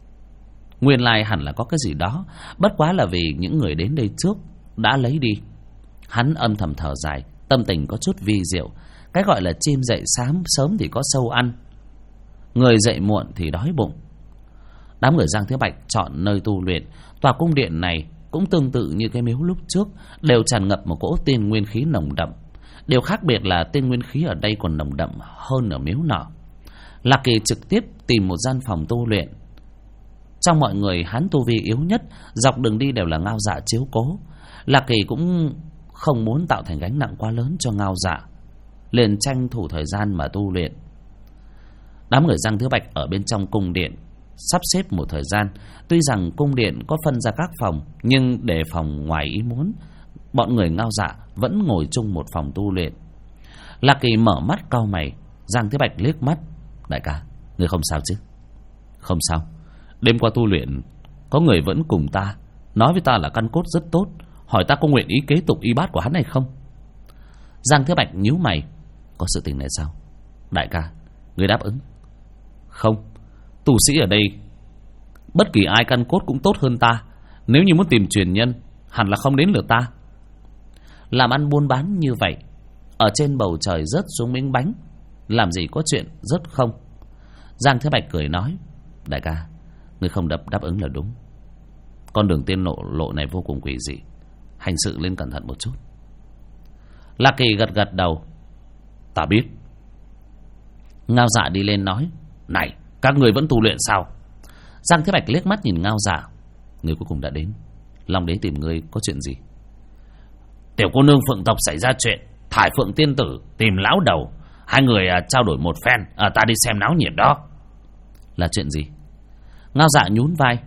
Nguyên lai hẳn là có cái gì đó, bất quá là vì những người đến đây trước đã lấy đi. Hắn âm thầm thở dài, tâm tình có chút vi diệu. Cái gọi là chim dậy sớm thì có sâu ăn, người dậy muộn thì đói bụng. Đám người Giang Thế Bạch chọn nơi tu luyện. Tòa cung điện này cũng tương tự như cái miếu lúc trước, đều tràn ngập một cỗ tiên nguyên khí nồng đậm. Điều khác biệt là tiên nguyên khí ở đây còn nồng đậm hơn ở miếu nọ. Lạc Kỳ trực tiếp tìm một gian phòng tu luyện. Trong mọi người, hắn tu vi yếu nhất, dọc đường đi đều là Ngao Dạ chiếu cố. Lạc Kỳ cũng không muốn tạo thành gánh nặng quá lớn cho Ngao Dạ, liền tranh thủ thời gian mà tu luyện. Đám người Giang Thứ Bạch ở bên trong cung điện sắp xếp một thời gian. Tuy rằng cung điện có phân ra các phòng, nhưng để phòng ngoài ý muốn, bọn người Ngao Dạ vẫn ngồi chung một phòng tu luyện. Lạc Kỳ mở mắt cau mày. Giang Thế Bạch liếc mắt: đại ca, người không sao chứ? Không sao. Đêm qua tu luyện, có người vẫn cùng ta, nói với ta là căn cốt rất tốt, hỏi ta có nguyện ý kế tục y bát của hắn hay không. Giang Thế Bạch nhíu mày: có sự tình này sao? Đại ca, người đáp ứng. Không, tu sĩ ở đây bất kỳ ai căn cốt cũng tốt hơn ta. Nếu như muốn tìm truyền nhân, hẳn là không đến lượt ta. Làm ăn buôn bán như vậy, ở trên bầu trời rớt xuống miếng bánh, làm gì có chuyện rớt không? Giang Thế Bạch cười nói: đại ca, người không đáp ứng là đúng. Con đường tiên lộ này vô cùng quỷ dị, hành sự lên cẩn thận một chút. Lạc Kỳ gật đầu: ta biết. Ngao Dạ đi lên nói: này, các người vẫn tu luyện sao? Giang Thế Bạch liếc mắt nhìn Ngao Dạ: người cuối cùng đã đến. Long Đế tìm ngươi có chuyện gì? Tiểu cô nương Phượng tộc xảy ra chuyện, Thải Phượng tiên tử tìm lão đầu, hai người trao đổi một phen, ta đi xem náo nhiệt đó. Là chuyện gì? Ngao Dạ nhún vai: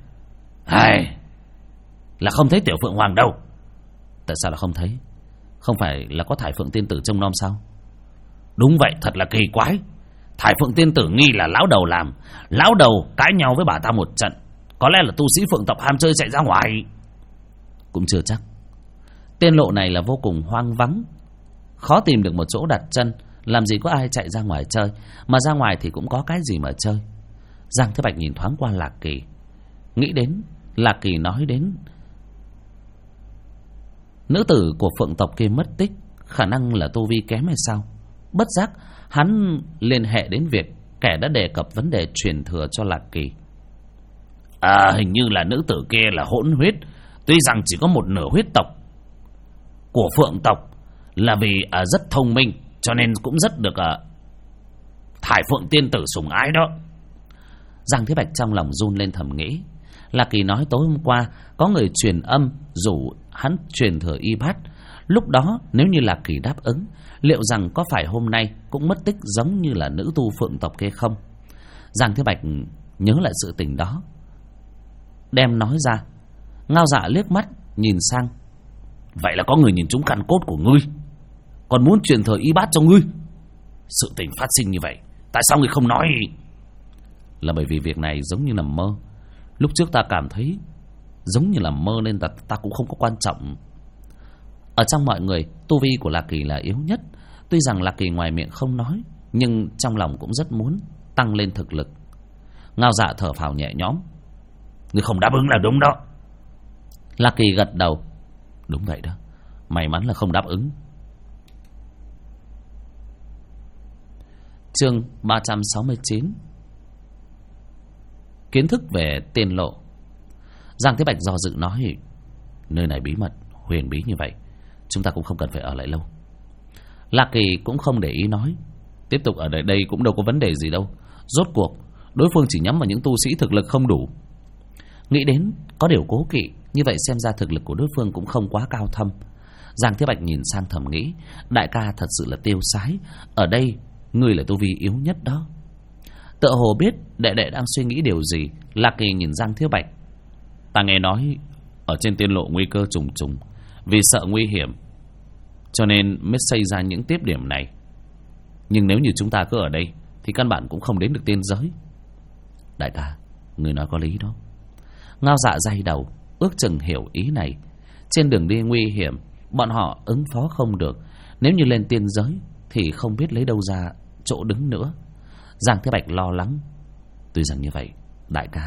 là không thấy Tiểu Phượng Hoàng đâu. Tại sao là không thấy? Không phải là có Thải Phượng tiên tử trông nom sao? Đúng vậy, thật là kỳ quái. Thải Phượng tiên tử nghi là lão đầu làm. Lão đầu cãi nhau với bà ta một trận, có lẽ là tu sĩ Phượng tộc ham chơi chạy ra ngoài. Cũng chưa chắc. Tiên lộ này là vô cùng hoang vắng, khó tìm được một chỗ đặt chân. Làm gì có ai chạy ra ngoài chơi, mà ra ngoài thì cũng có cái gì mà chơi. Giang Thế Bạch nhìn thoáng qua Lạc Kỳ, nghĩ đến Lạc Kỳ nói đến nữ tử của Phượng tộc kia mất tích, khả năng là tu vi kém hay sao. Bất giác hắn liên hệ đến việc kẻ đã đề cập vấn đề truyền thừa cho Lạc Kỳ. Hình như là nữ tử kia là hỗn huyết. Tuy rằng chỉ có một nửa huyết tộc của Phượng tộc, là vì rất thông minh, cho nên cũng rất được Thải Phượng tiên tử sủng ái đó. Giang Thế Bạch trong lòng run lên thầm nghĩ. Lạc Kỳ nói tối hôm qua có người truyền âm rủ hắn truyền thừa y bát. Lúc đó nếu như Lạc Kỳ đáp ứng, liệu rằng có phải hôm nay cũng mất tích giống như là nữ tu Phượng tộc kia không? Giang Thế Bạch nhớ lại sự tình đó, đem nói ra. Ngao Dạ liếc mắt nhìn sang: vậy là có người nhìn trúng căn cốt của ngươi, còn muốn truyền thừa y bát cho ngươi. Sự tình phát sinh như vậy, tại sao ngươi không nói? Là bởi vì việc này giống như nằm mơ. Lúc trước ta cảm thấy giống như là mơ nên ta cũng không có quan trọng. Ở trong mọi người, tu vi của Lạc Kỳ là yếu nhất. Tuy rằng Lạc Kỳ ngoài miệng không nói, nhưng trong lòng cũng rất muốn tăng lên thực lực. Ngao Dạ thở phào nhẹ nhõm: ngươi không đáp ứng là đúng đó. Lạc Kỳ gật đầu: đúng vậy đó, may mắn là không đáp ứng. Chương 369. Kiến thức về tiên lộ. Giang Thế Bạch do dự nói: nơi này bí mật huyền bí như vậy, chúng ta cũng không cần phải ở lại lâu. Lạc Kỳ cũng không để ý nói: tiếp tục ở đây cũng đâu có vấn đề gì đâu. Rốt cuộc đối phương chỉ nhắm vào những tu sĩ thực lực không đủ. Nghĩ đến có điều cố kỵ, như vậy xem ra thực lực của đối phương cũng không quá cao thâm. Giang Thế Bạch nhìn sang thầm nghĩ: đại ca thật sự là tiêu sái, ở đây ngươi là tu vi yếu nhất đó. Tựa hồ biết đệ đệ đang suy nghĩ điều gì, Lạc Kỳ nhìn Giang Thế Bạch: ta nghe nói ở trên tiên lộ nguy cơ trùng trùng, vì sợ nguy hiểm cho nên mới xây ra những tiếp điểm này. Nhưng nếu như chúng ta cứ ở đây thì căn bản cũng không đến được tiên giới. Đại ca, người nói có lý đó. Ngao Dạ day đầu, ước chừng hiểu ý này. Trên đường đi nguy hiểm, bọn họ ứng phó không được. Nếu như lên tiên giới thì không biết lấy đâu ra chỗ đứng nữa. Giang Thế Bạch lo lắng: tuy rằng như vậy, đại ca,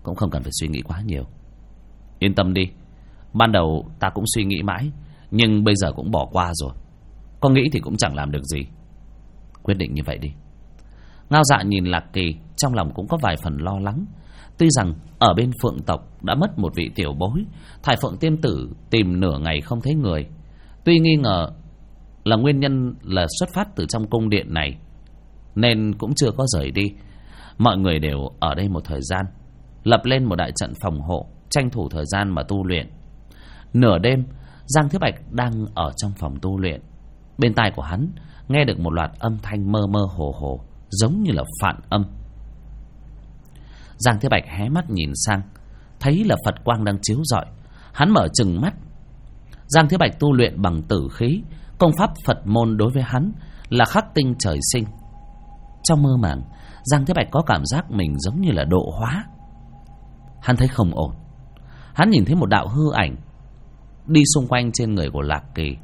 cũng không cần phải suy nghĩ quá nhiều. Yên tâm đi, ban đầu ta cũng suy nghĩ mãi, nhưng bây giờ cũng bỏ qua rồi. Có nghĩ thì cũng chẳng làm được gì. Quyết định như vậy đi. Ngao Dạ nhìn Lạc Kỳ, trong lòng cũng có vài phần lo lắng. Tuy rằng ở bên Phượng tộc đã mất một vị tiểu bối, Thải Phượng tiên tử tìm nửa ngày không thấy người. Tuy nghi ngờ là nguyên nhân là xuất phát từ trong cung điện này, nên cũng chưa có rời đi. Mọi người đều ở đây một thời gian, lập lên một đại trận phòng hộ, tranh thủ thời gian mà tu luyện. Nửa đêm, Giang Thiếu Bạch đang ở trong phòng tu luyện. Bên tai của hắn nghe được một loạt âm thanh mơ mơ hồ hồ, giống như là phản âm. Giang Thiếu Bạch hé mắt nhìn sang, thấy là Phật quang đang chiếu rọi. Hắn mở trừng mắt. Giang Thiếu Bạch tu luyện bằng tử khí, công pháp Phật môn đối với hắn là khắc tinh trời sinh. Trong mơ màng, Giang Thiếu Bạch có cảm giác mình giống như là độ hóa. Hắn thấy không ổn. Hắn nhìn thấy một đạo hư ảnh đi xung quanh trên người của Lạc Kỳ.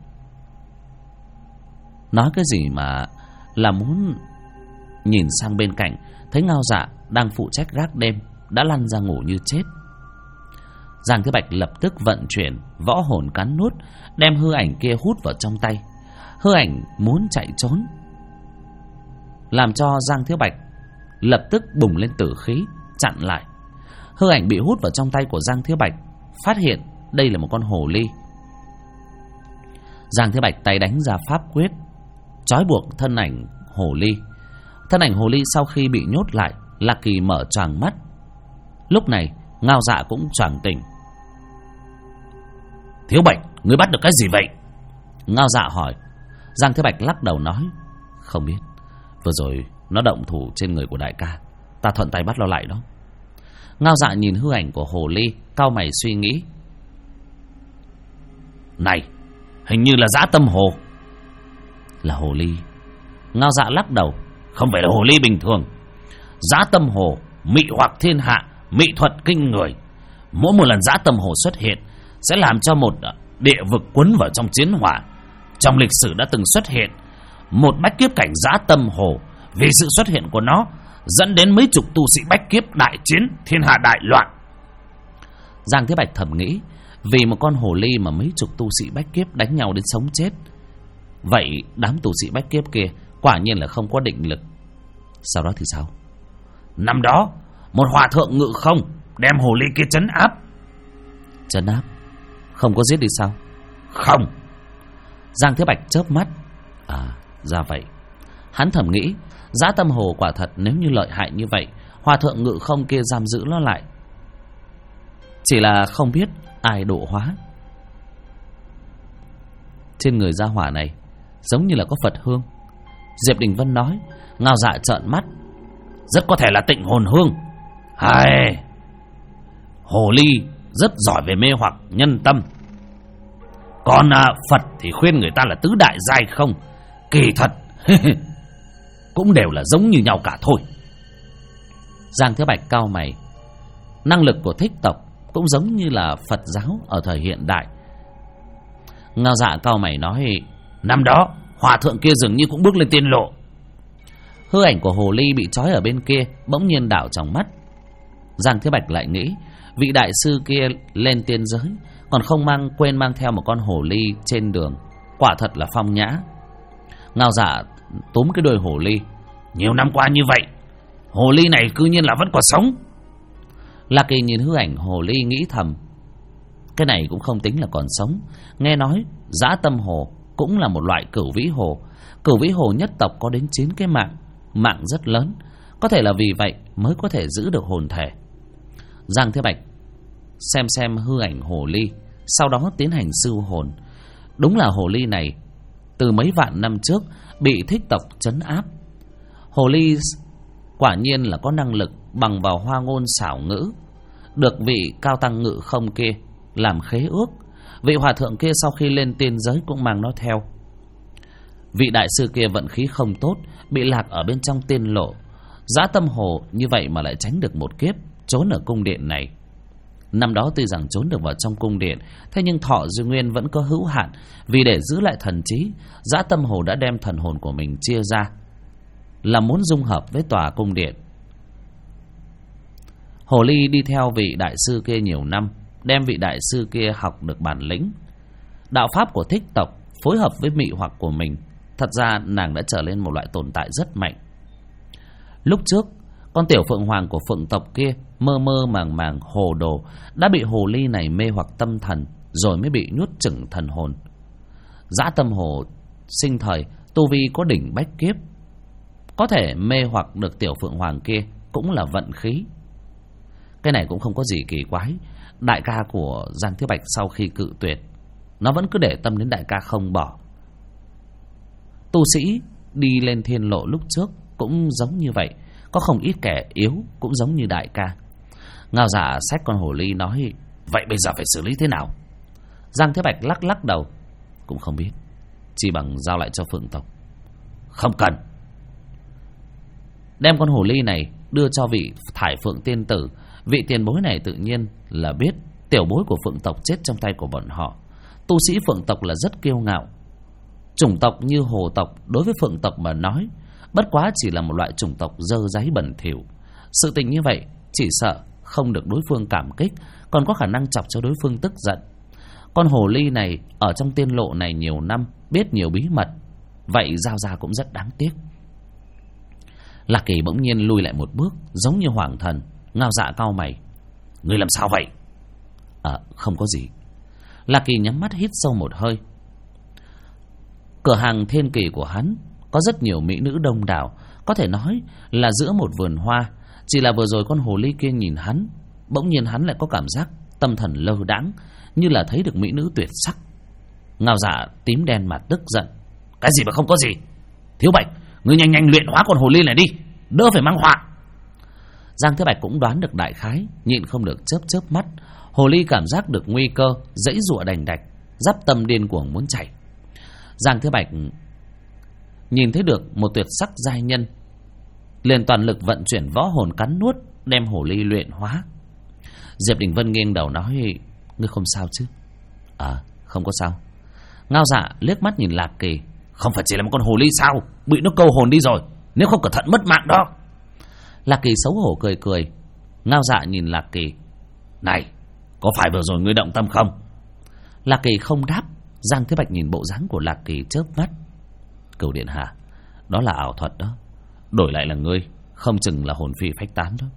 Nói cái gì mà là muốn nhìn sang bên cạnh, thấy Ngao Dạ đang phụ trách gác đêm đã lăn ra ngủ như chết. Giang Thiếu Bạch lập tức vận chuyển võ hồn cắn nút, đem hư ảnh kia hút vào trong tay. Hư ảnh muốn chạy trốn, làm cho Giang Thiếu Bạch lập tức bùng lên tử khí chặn lại. Hư ảnh bị hút vào trong tay của Giang Thiếu Bạch, phát hiện đây là một con hồ ly. Giang Thiếu Bạch tay đánh ra pháp quyết, trói buộc thân ảnh hồ ly. Thân ảnh hồ ly sau khi bị nhốt lại, Lạc Kỳ mở choàng mắt. Lúc này Ngao Dạ cũng choàng tỉnh. Thiếu Bạch, ngươi bắt được cái gì vậy? Ngao Dạ hỏi. Giang Thiếu Bạch lắc đầu nói, không biết, vừa rồi nó động thủ trên người của đại ca, ta thuận tay bắt nó lại đó. Ngao Dạ nhìn hư ảnh của hồ ly, cau mày suy nghĩ. Này, hình như là dã tâm hồ. Là hồ ly? Ngao Dạ lắc đầu. Không phải là hồ ly bình thường. Dã tâm hồ mị hoặc thiên hạ, mỹ thuật kinh người. Mỗi một lần dã tâm hồ xuất hiện sẽ làm cho một địa vực cuốn vào trong chiến hỏa. Trong lịch sử đã từng xuất hiện một bách kiếp cảnh dã tâm hồ. Vì sự xuất hiện của nó dẫn đến mấy chục tu sĩ bách kiếp đại chiến, thiên hạ đại loạn. Giang Thế Bạch thầm nghĩ, vì một con hồ ly mà mấy chục tu sĩ bách kiếp đánh nhau đến sống chết. Vậy đám tu sĩ bách kiếp kia quả nhiên là không có định lực. Sau đó thì sao? Năm đó một hòa thượng ngự không đem hồ ly kia trấn áp. Trấn áp? Không có giết đi sao? Không. Giang Thế Bạch chớp mắt. À, ra vậy. Hắn thầm nghĩ, dã tâm hồ quả thật nếu như lợi hại như vậy, hòa thượng ngự không kia giam giữ nó lại. Chỉ là không biết ai độ hóa. Trên người gia hỏa này giống như là có Phật hương. Diệp Đình Vân nói. Ngao Dạ trợn mắt. Rất có thể là Tịnh Hồn Hương. Hay, hồ ly rất giỏi về mê hoặc nhân tâm. Còn Phật thì khuyên người ta là tứ đại giai không. Kỳ thật cũng đều là giống như nhau cả thôi. Giang Thế Bạch cau mày. Năng lực của thích tộc cũng giống như là Phật giáo ở thời hiện đại. Ngao Dạ cau mày nói, năm đó hòa thượng kia dường như cũng bước lên tiên lộ. Hư ảnh của hồ ly bị trói ở bên kia bỗng nhiên đảo trong mắt. Giang Thế Bạch lại nghĩ, vị đại sư kia lên tiên giới còn không quên mang theo một con hồ ly trên đường, quả thật là phong nhã. Ngao Dạ túm cái đuôi hồ ly. Nhiều năm qua như vậy, hồ ly này cư nhiên là vẫn còn sống. Lạc Kỳ nhìn hư ảnh hồ ly nghĩ thầm, cái này cũng không tính là còn sống. Nghe nói dã tâm hồ cũng là một loại cửu vĩ hồ. Cửu vĩ hồ nhất tộc có đến 9 cái mạng rất lớn. Có thể là vì vậy mới có thể giữ được hồn thể. Giang Thế Bạch xem hư ảnh hồ ly, sau đó tiến hành sưu hồn. Đúng là hồ ly này từ mấy vạn năm trước bị thích tộc trấn áp. Hồ ly quả nhiên là có năng lực bằng vào hoa ngôn xảo ngữ, được vị cao tăng ngự không kia làm khế ước. Vị hòa thượng kia sau khi lên tiên giới cũng mang nó theo. Vị đại sư kia vận khí không tốt, bị lạc ở bên trong tiên lộ. Dã tâm hồ như vậy mà lại tránh được một kiếp, trốn ở cung điện này. Năm đó tuy rằng trốn được vào trong cung điện, thế nhưng thọ dư nguyên vẫn có hữu hạn. Vì để giữ lại thần trí, dã tâm hồ đã đem thần hồn của mình chia ra, là muốn dung hợp với tòa cung điện. Hồ ly đi theo vị đại sư kia nhiều năm, đem vị đại sư kia học được bản lĩnh đạo pháp của thích tộc phối hợp với mị hoặc của mình. Thật ra nàng đã trở lên một loại tồn tại rất mạnh. Lúc trước, con tiểu phượng hoàng của phượng tộc kia mơ mơ màng màng hồ đồ đã bị hồ ly này mê hoặc tâm thần, rồi mới bị nhốt chửng thần hồn. Dã Tâm Hồ sinh thời tu vi có đỉnh bách kiếp, có thể mê hoặc được tiểu phượng hoàng kia cũng là vận khí. Cái này cũng không có gì kỳ quái. Đại ca của Giang Thiếu Bạch sau khi cự tuyệt, nó vẫn cứ để tâm đến đại ca không bỏ. Tu sĩ đi lên thiên lộ lúc trước cũng giống như vậy, có không ít kẻ yếu cũng giống như đại ca. Ngao Dạ xách con hồ ly nói: vậy bây giờ phải xử lý thế nào? Giang Thiếu Bạch lắc lắc đầu: cũng không biết, chỉ bằng giao lại cho phượng tộc. Không cần. Đem con hồ ly này đưa cho vị Thải Phượng tiên tử. Vị tiền bối này tự nhiên là biết tiểu bối của phượng tộc chết trong tay của bọn họ. Tu sĩ phượng tộc là rất kiêu ngạo. Chủng tộc như hồ tộc đối với phượng tộc mà nói bất quá chỉ là một loại chủng tộc dơ dáy bẩn thỉu. Sự tình như vậy chỉ sợ không được đối phương cảm kích, còn có khả năng chọc cho đối phương tức giận. Con hồ ly này ở trong tiên lộ này nhiều năm, biết nhiều bí mật, vậy giao ra cũng rất đáng tiếc. Lạc Kỳ bỗng nhiên lùi lại một bước, giống như hoàng thần. Ngao Dạ cau mày: ngươi làm sao vậy? Không có gì. Lạc Kỳ nhắm mắt hít sâu một hơi. Cửa hàng thiên kỳ của hắn có rất nhiều mỹ nữ đông đảo, có thể nói là giữa một vườn hoa. Chỉ là vừa rồi con hồ ly kia nhìn hắn, bỗng nhiên hắn lại có cảm giác tâm thần lơ đãng, như là thấy được mỹ nữ tuyệt sắc. Ngao Dạ tím đen mặt tức giận: cái gì mà không có gì? Thiếu Bạch, ngươi nhanh nhanh luyện hóa con hồ ly này đi, đỡ phải mang họa. Giang Thế Bạch cũng đoán được đại khái, nhịn không được chớp chớp mắt. Hồ ly cảm giác được nguy cơ, giãy giụa đành đạch, giáp tâm điên cuồng muốn chạy. Giang Thế Bạch nhìn thấy được một tuyệt sắc giai nhân, liền toàn lực vận chuyển võ hồn cắn nuốt, đem hồ ly luyện hóa. Diệp Đình Vân nghiêng đầu nói: ngươi không sao chứ? Không có sao. Ngao Dạ liếc mắt nhìn Lạc Kỳ: không phải chỉ là một con hồ ly sao? Bị nó câu hồn đi rồi, nếu không cẩn thận mất mạng đó. Lạc Kỳ xấu hổ cười cười. Ngao Dạ nhìn Lạc Kỳ: này, có phải vừa rồi ngươi động tâm không? Lạc Kỳ không đáp. Giang Thế Bạch nhìn bộ dáng của Lạc Kỳ chớp mắt: Cửu điện hạ, đó là ảo thuật đó, đổi lại là ngươi, không chừng là hồn phi phách tán đó.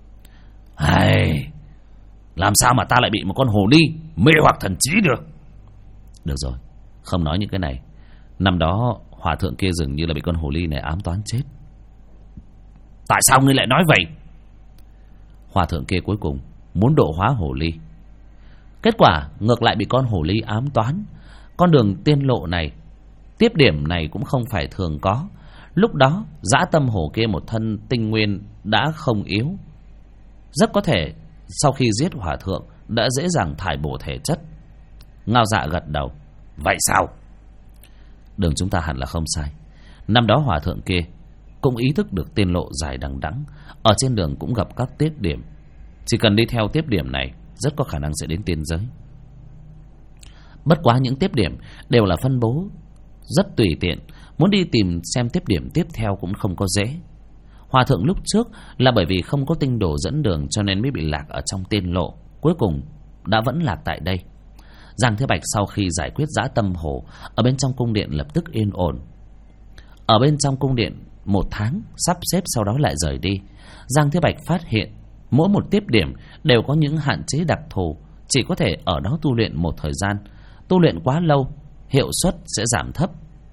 Làm sao mà ta lại bị một con hồ ly mê hoặc thần trí được? Được rồi, không nói những cái này. Năm đó hòa thượng kia dường như là bị con hồ ly này ám toán chết. Tại sao ngươi lại nói vậy? Hòa thượng kia cuối cùng muốn độ hóa hồ ly, kết quả ngược lại bị con hồ ly ám toán. Con đường tiên lộ này, tiếp điểm này cũng không phải thường có. Lúc đó Dã Tâm Hồ kia một thân tinh nguyên đã không yếu, rất có thể sau khi giết hòa thượng đã dễ dàng thải bổ thể chất. Ngao Dạ gật đầu: vậy sao? Đường chúng ta hẳn là không sai. Năm đó hòa thượng kia cũng ý thức được tiên lộ dài đằng đẵng, ở trên đường cũng gặp các tiếp điểm. Chỉ cần đi theo tiếp điểm này, rất có khả năng sẽ đến tiên giới. Bất quá những tiếp điểm đều là phân bố rất tùy tiện, muốn đi tìm xem tiếp điểm tiếp theo cũng không có dễ. Hòa thượng lúc trước là bởi vì không có tinh đồ dẫn đường cho nên mới bị lạc ở trong tiên lộ, cuối cùng đã vẫn lạc tại đây. Giang Thế Bạch sau khi giải quyết Dã Tâm Hồ, ở bên trong cung điện lập tức yên ổn. Ở bên trong cung điện 1 tháng sắp xếp, sau đó lại rời đi. Giang Thế Bạch phát hiện mỗi một tiếp điểm đều có những hạn chế đặc thù, chỉ có thể ở đó tu luyện một thời gian. Tu luyện quá lâu, hiệu suất sẽ giảm thấp.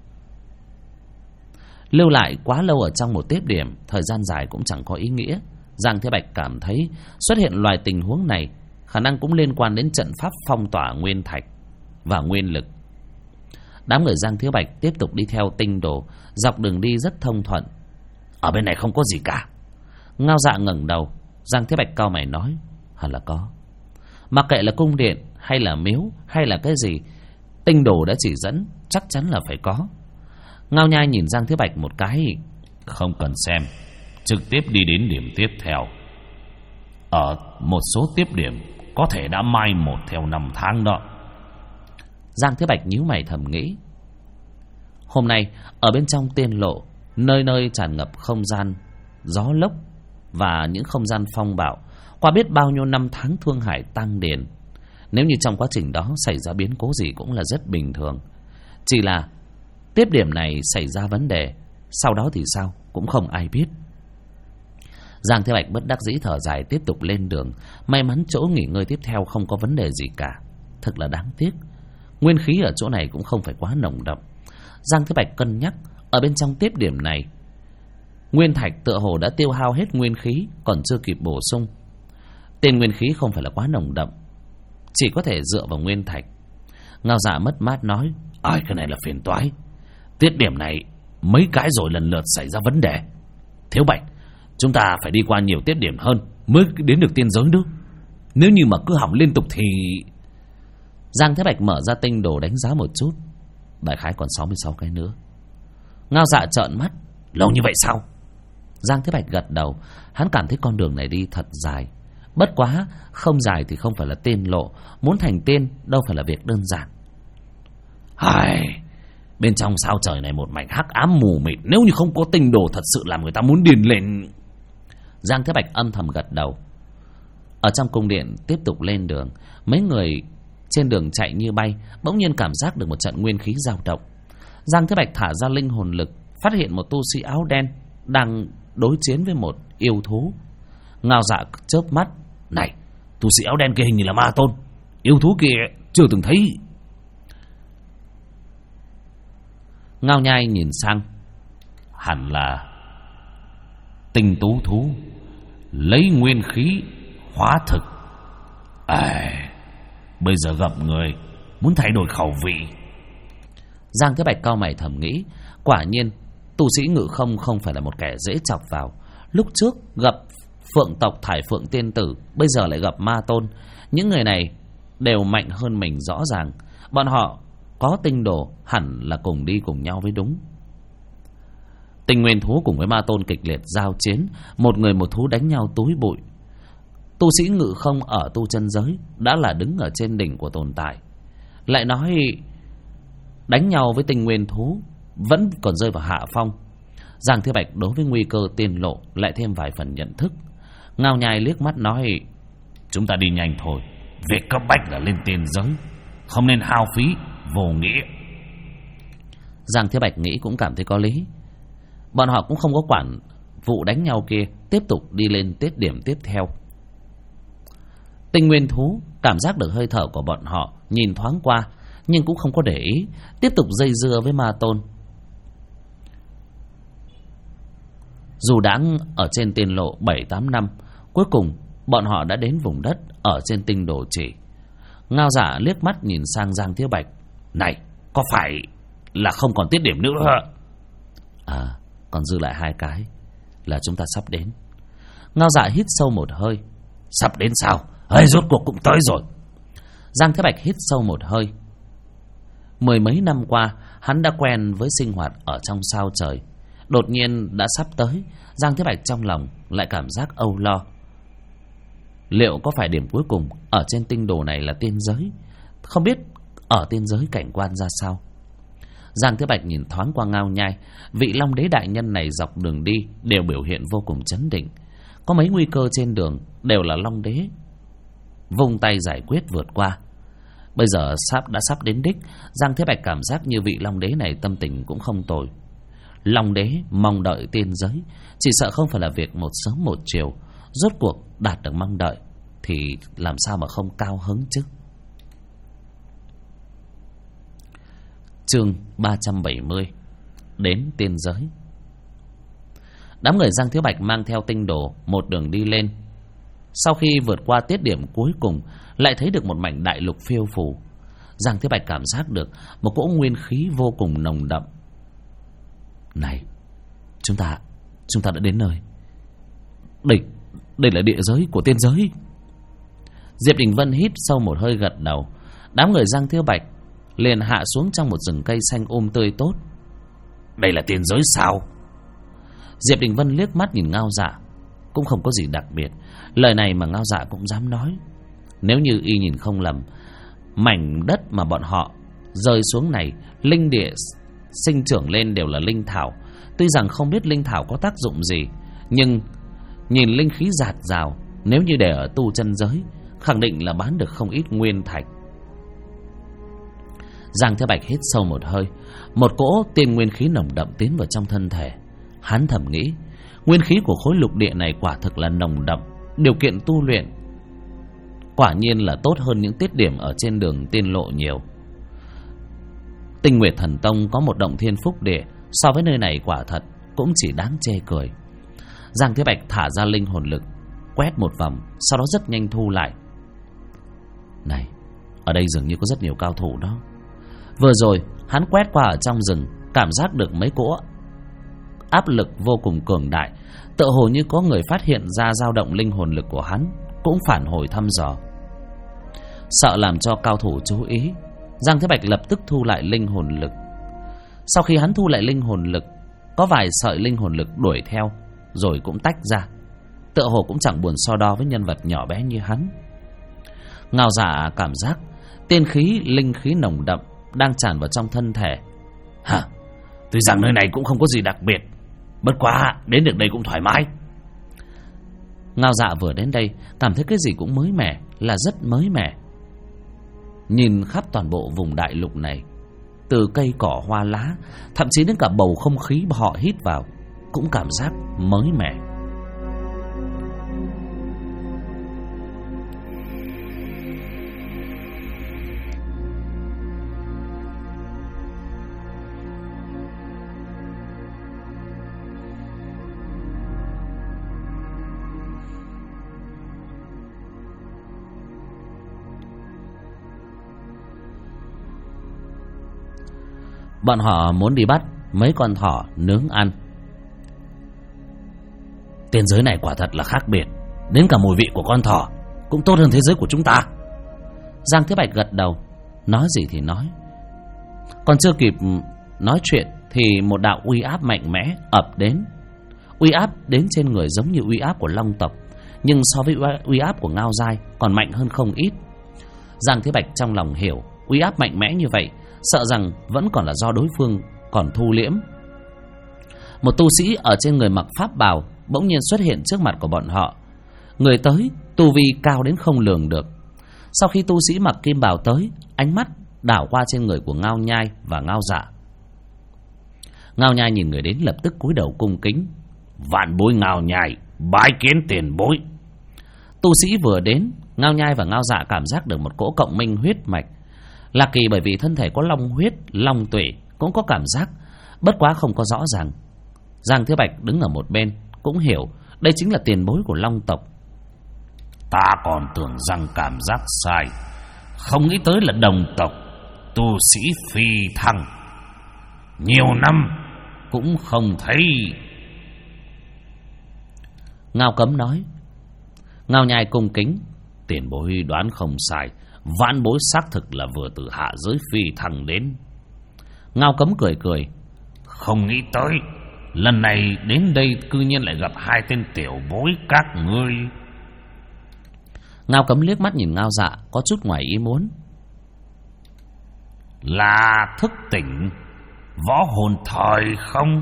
Lưu lại quá lâu ở trong một tiếp điểm, thời gian dài cũng chẳng có ý nghĩa. Giang Thế Bạch cảm thấy xuất hiện loài tình huống này khả năng cũng liên quan đến trận pháp phong tỏa nguyên thạch và nguyên lực. Đám người Giang Thế Bạch tiếp tục đi theo tinh đồ, dọc đường đi rất thông thuận. Ở bên này không có gì cả. Ngao Dạ ngẩng đầu. Giang Thế Bạch cau mày nói: hẳn là có. Mặc kệ là cung điện hay là miếu hay là cái gì, tinh đồ đã chỉ dẫn, chắc chắn là phải có. Ngao Nhai nhìn Giang Thế Bạch một cái: không cần xem, trực tiếp đi đến điểm tiếp theo. Ở một số tiếp điểm có thể đã mai một theo năm tháng đó. Giang Thế Bạch nhíu mày thầm nghĩ. Hôm nay ở bên trong tiên lộ, nơi nơi tràn ngập không gian gió lốc và những không gian phong bạo. Qua biết bao nhiêu năm tháng thương hải tang điền, nếu như trong quá trình đó xảy ra biến cố gì cũng là rất bình thường. Chỉ là tiếp điểm này xảy ra vấn đề, sau đó thì sao cũng không ai biết. Giang Thế Bạch bất đắc dĩ thở dài, tiếp tục lên đường. May mắn chỗ nghỉ ngơi tiếp theo không có vấn đề gì cả. Thật là đáng tiếc, nguyên khí ở chỗ này cũng không phải quá nồng đậm. Giang Thế Bạch cân nhắc, ở bên trong tiếp điểm này nguyên thạch tựa hồ đã tiêu hao hết nguyên khí, còn chưa kịp bổ sung. Tên nguyên khí không phải là quá nồng đậm, chỉ có thể dựa vào nguyên thạch. Ngao Dạ mất mát nói: Ai, cái này là phiền toái. Tiết điểm này mấy cái rồi lần lượt xảy ra vấn đề. Thiếu Bạch, chúng ta phải đi qua nhiều tiết điểm hơn mới đến được tiên giới nữa. Nếu như mà cứ hỏng liên tục thì... Giang Thế Bạch mở ra tinh đồ đánh giá một chút, đại khái còn 66 cái nữa. Ngao Dạ trợn mắt: Lâu như vậy sao? Giang Thế Bạch gật đầu. Hắn cảm thấy con đường này đi thật dài. Bất quá không dài thì không phải là tiên lộ, muốn thành tiên đâu phải là việc đơn giản. Hai, bên trong sao trời này một mảnh hắc ám mù mịt, nếu như không có tinh đồ thật sự làm người ta muốn điên lên. Giang Thế Bạch âm thầm gật đầu. Ở trong cung điện tiếp tục lên đường. Mấy người trên đường chạy như bay, bỗng nhiên cảm giác được một trận nguyên khí dao động. Giang Thế Bạch thả ra linh hồn lực, phát hiện một tu sĩ áo đen đang đối chiến với một yêu thú. Ngao Dạ chớp mắt: Này, tu sĩ áo đen kia hình như là ma tôn. Yêu thú kia chưa từng thấy. Ngao Nhai nhìn sang: Hẳn là tinh tú thú, lấy nguyên khí hóa thực. Bây giờ gặp người muốn thay đổi khẩu vị. Giang Thế Bạch cau mày thầm nghĩ, quả nhiên tu sĩ Ngự Không không phải là một kẻ dễ chọc vào. Lúc trước gặp Phượng tộc Thải Phượng tiên tử, bây giờ lại gặp ma tôn. Những người này đều mạnh hơn mình rõ ràng. Bọn họ có tinh đồ, hẳn là cùng đi cùng nhau với đúng. Tinh nguyên thú cùng với ma tôn kịch liệt giao chiến, một người một thú đánh nhau túi bụi. Tu sĩ Ngự Không ở tu chân giới đã là đứng ở trên đỉnh của tồn tại, lại nói đánh nhau với tinh nguyên thú vẫn còn rơi vào hạ phong. Giang Thế Bạch đối với nguy cơ tiên lộ lại thêm vài phần nhận thức. Ngao Nhai liếc mắt nói: Chúng ta đi nhanh thôi, việc cấp bách là lên tiên giới, không nên hao phí vô nghĩa. Giang Thế Bạch nghĩ cũng cảm thấy có lý. Bọn họ cũng không có quản vụ đánh nhau kia, tiếp tục đi lên tiết điểm tiếp theo. Tinh nguyên thú cảm giác được hơi thở của bọn họ, nhìn thoáng qua nhưng cũng không có để ý, tiếp tục dây dưa với ma tôn. Dù đáng ở trên tiên lộ 7-8 năm, cuối cùng bọn họ đã đến vùng đất ở trên tinh đồ chỉ. Ngao Dạ liếc mắt nhìn sang Giang Thế Bạch: Này, có phải là không còn tiết điểm nữa? Còn dư lại 2 cái là chúng ta sắp đến. Ngao Dạ hít sâu một hơi: Sắp đến sao? Rốt cuộc cũng tới rồi. Giang Thế Bạch hít sâu một hơi. 10 mấy năm qua, hắn đã quen với sinh hoạt ở trong sao trời. Đột nhiên đã sắp tới, Giang Thế Bạch trong lòng lại cảm giác âu lo. Liệu có phải điểm cuối cùng ở trên tinh đồ này là tiên giới? Không biết ở tiên giới cảnh quan ra sao? Giang Thế Bạch nhìn thoáng qua Ngao Nhai. Vị Long Đế đại nhân này dọc đường đi đều biểu hiện vô cùng chấn định. Có mấy nguy cơ trên đường đều là Long Đế vung tay giải quyết vượt qua. Bây giờ đã sắp đến đích, Giang Thế Bạch cảm giác như vị Long Đế này tâm tình cũng không tồi. Long Đế mong đợi tiên giới, chỉ sợ không phải là việc một sớm một chiều. Rốt cuộc đạt được mong đợi thì làm sao mà không cao hứng chứ. Chương 370: Đến tiên giới. Đám người Giang Thế Bạch mang theo tinh đồ một đường đi lên. Sau khi vượt qua tiết điểm cuối cùng, lại thấy được một mảnh đại lục phiêu phù. Giang Thế Bạch cảm giác được một cỗ nguyên khí vô cùng nồng đậm. Này, chúng ta đã đến nơi. Đây là địa giới của tiên giới. Diệp Đình Vân hít sâu một hơi gật đầu. Đám người Giang Thế Bạch liền hạ xuống trong một rừng cây xanh tươi tốt. Đây là tiên giới sao? Diệp Đình Vân liếc mắt nhìn Ngao Dạ, cũng không có gì đặc biệt. Lời này mà Ngao Dạ cũng dám nói. Nếu như y nhìn không lầm, mảnh đất mà bọn họ rơi xuống này, linh địa sinh trưởng lên đều là linh thảo. Tuy rằng không biết linh thảo có tác dụng gì, nhưng nhìn linh khí dạt dào, nếu như để ở tu chân giới, khẳng định là bán được không ít nguyên thạch. Giang Thế Bạch hít sâu một hơi, một cỗ tiên nguyên khí nồng đậm tiến vào trong thân thể. Hắn thầm nghĩ, nguyên khí của khối lục địa này quả thực là nồng đậm, điều kiện tu luyện quả nhiên là tốt hơn những tiết điểm ở trên đường tiên lộ nhiều. Tinh Nguyệt Thần Tông có một động thiên phúc địa, so với nơi này quả thật cũng chỉ đáng chê cười. Giang Thế Bạch thả ra linh hồn lực, quét một vòng, sau đó rất nhanh thu lại. Này, ở đây dường như có rất nhiều cao thủ đó. Vừa rồi hắn quét qua ở trong rừng, cảm giác được mấy cỗ áp lực vô cùng cường đại, tựa hồ như có người phát hiện ra dao động linh hồn lực của hắn, cũng phản hồi thăm dò. Sợ làm cho cao thủ chú ý, Giang Thế Bạch lập tức thu lại linh hồn lực. Sau khi hắn thu lại linh hồn lực, có vài sợi linh hồn lực đuổi theo, rồi cũng tách ra, tựa hồ cũng chẳng buồn so đo với nhân vật nhỏ bé như hắn. Ngao Dạ cảm giác tiên khí, linh khí nồng đậm đang tràn vào trong thân thể. Hả? Tuy rằng nơi này cũng không có gì đặc biệt, bất quá đến được đây cũng thoải mái. Ngao Dạ vừa đến đây cảm thấy cái gì cũng mới mẻ, là rất mới mẻ. Nhìn khắp toàn bộ vùng đại lục này, từ cây cỏ hoa lá, thậm chí đến cả bầu không khí họ hít vào cũng cảm giác mới mẻ. Bọn họ muốn đi bắt mấy con thỏ nướng ăn. Tiên giới này quả thật là khác biệt, đến cả mùi vị của con thỏ cũng tốt hơn thế giới của chúng ta. Giang Thế Bạch gật đầu, nói gì thì nói. Còn chưa kịp nói chuyện thì một đạo uy áp mạnh mẽ ập đến. Uy áp đến trên người giống như uy áp của Long tộc, nhưng so với uy áp của Ngao Giai còn mạnh hơn không ít. Giang Thế Bạch trong lòng hiểu, uy áp mạnh mẽ như vậy sợ rằng vẫn còn là do đối phương còn thu liễm. Một tu sĩ ở trên người mặc pháp bào bỗng nhiên xuất hiện trước mặt của bọn họ. Người tới tu vi cao đến không lường được. Sau khi tu sĩ mặc kim bào tới, ánh mắt đảo qua trên người của Ngao Nhai và Ngao Dạ. Ngao Nhai nhìn người đến lập tức cúi đầu cung kính. Vạn bối Ngao Nhai bái kiến tiền bối. Tu sĩ vừa đến, Ngao Nhai và Ngao Dạ cảm giác được một cỗ cộng minh huyết mạch. Lạc Kỳ bởi vì thân thể có long huyết, long tủy cũng có cảm giác, bất quá không có rõ ràng. Giang Thế Bạch đứng ở một bên cũng hiểu đây chính là tiền bối của Long tộc. Ta còn tưởng rằng cảm giác sai, không nghĩ tới là đồng tộc, tu sĩ phi thăng. Nhiều năm cũng không thấy. Ngao Cấm nói. Ngao Nhai cung kính. Tiền bối đoán không sai, vãn bối xác thực là vừa từ hạ giới phi thăng đến. Ngao Cấm cười cười. Không nghĩ tới lần này đến đây cư nhiên lại gặp hai tên tiểu bối các ngươi. Ngao Cấm liếc mắt nhìn Ngao Dạ, có chút ngoài ý muốn. Là thức tỉnh võ hồn thời không?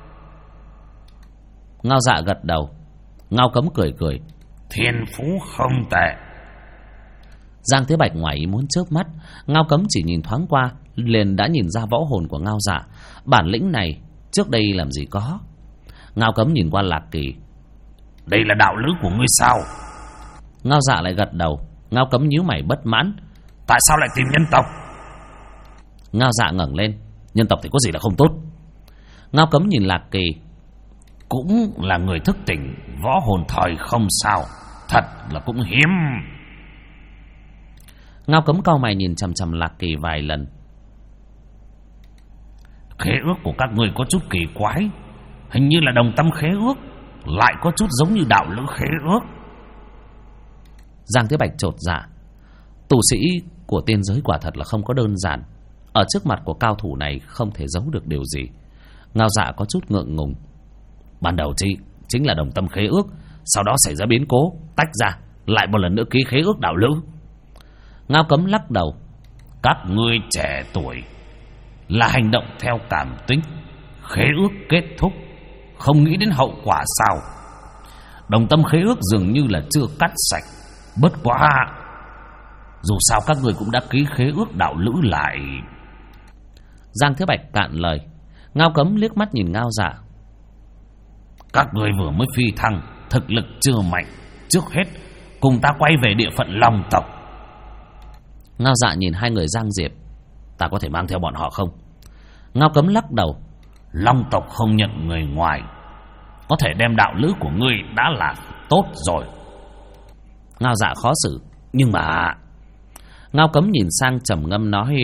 Ngao Dạ gật đầu. Ngao Cấm cười cười. Thiên phú không tệ. Giang Thế Bạch ngoài ý muốn chớp mắt. Ngao Cấm chỉ nhìn thoáng qua liền đã nhìn ra võ hồn của Ngao Dạ. Bản lĩnh này trước đây làm gì có. Ngao Cấm nhìn qua Lạc Kỳ. Đây là đạo lữ của ngươi sao? Ngao Dạ lại gật đầu. Ngao Cấm nhíu mày bất mãn. Tại sao lại tìm nhân tộc? Ngao Dạ ngẩng lên. Nhân tộc thì có gì là không tốt. Ngao Cấm nhìn Lạc Kỳ. Cũng là người thức tỉnh võ hồn thời không sao, thật là cũng hiếm. Ngao Cấm cau mày nhìn chằm chằm Lạc Kỳ vài lần. Khế ước của các ngươi có chút kỳ quái, hình như là đồng tâm khế ước, lại có chút giống như đạo lữ khế ước. Giang Thế Bạch chột dạ. Tu sĩ của tiên giới quả thật là không có đơn giản. Ở trước mặt của cao thủ này không thể giấu được điều gì. Ngao Dạ có chút ngượng ngùng. Ban đầu chính là đồng tâm khế ước, sau đó xảy ra biến cố, tách ra, lại một lần nữa ký khế ước đạo lữ. Ngao Cấm lắc đầu. Các ngươi trẻ tuổi là hành động theo cảm tính, khế ước kết thúc, không nghĩ đến hậu quả sao? Đồng tâm khế ước dường như là chưa cắt sạch. Bất quá, dù sao các người cũng đã ký khế ước đạo lữ lại. Giang Thế Bạch cạn lời. Ngao Cấm liếc mắt nhìn Ngao Dạ. Các người vừa mới phi thăng, thực lực chưa mạnh. Trước hết cùng ta quay về địa phận Long tộc. Ngao Dạ nhìn hai người Giang Diệp. Ta có thể mang theo bọn họ không? Ngao Cấm lắc đầu. Long tộc không nhận người ngoài. Có thể đem đạo lữ của ngươi đã là tốt rồi. Ngao Dạ khó xử. Nhưng mà... Ngao Cấm nhìn sang trầm ngâm nói.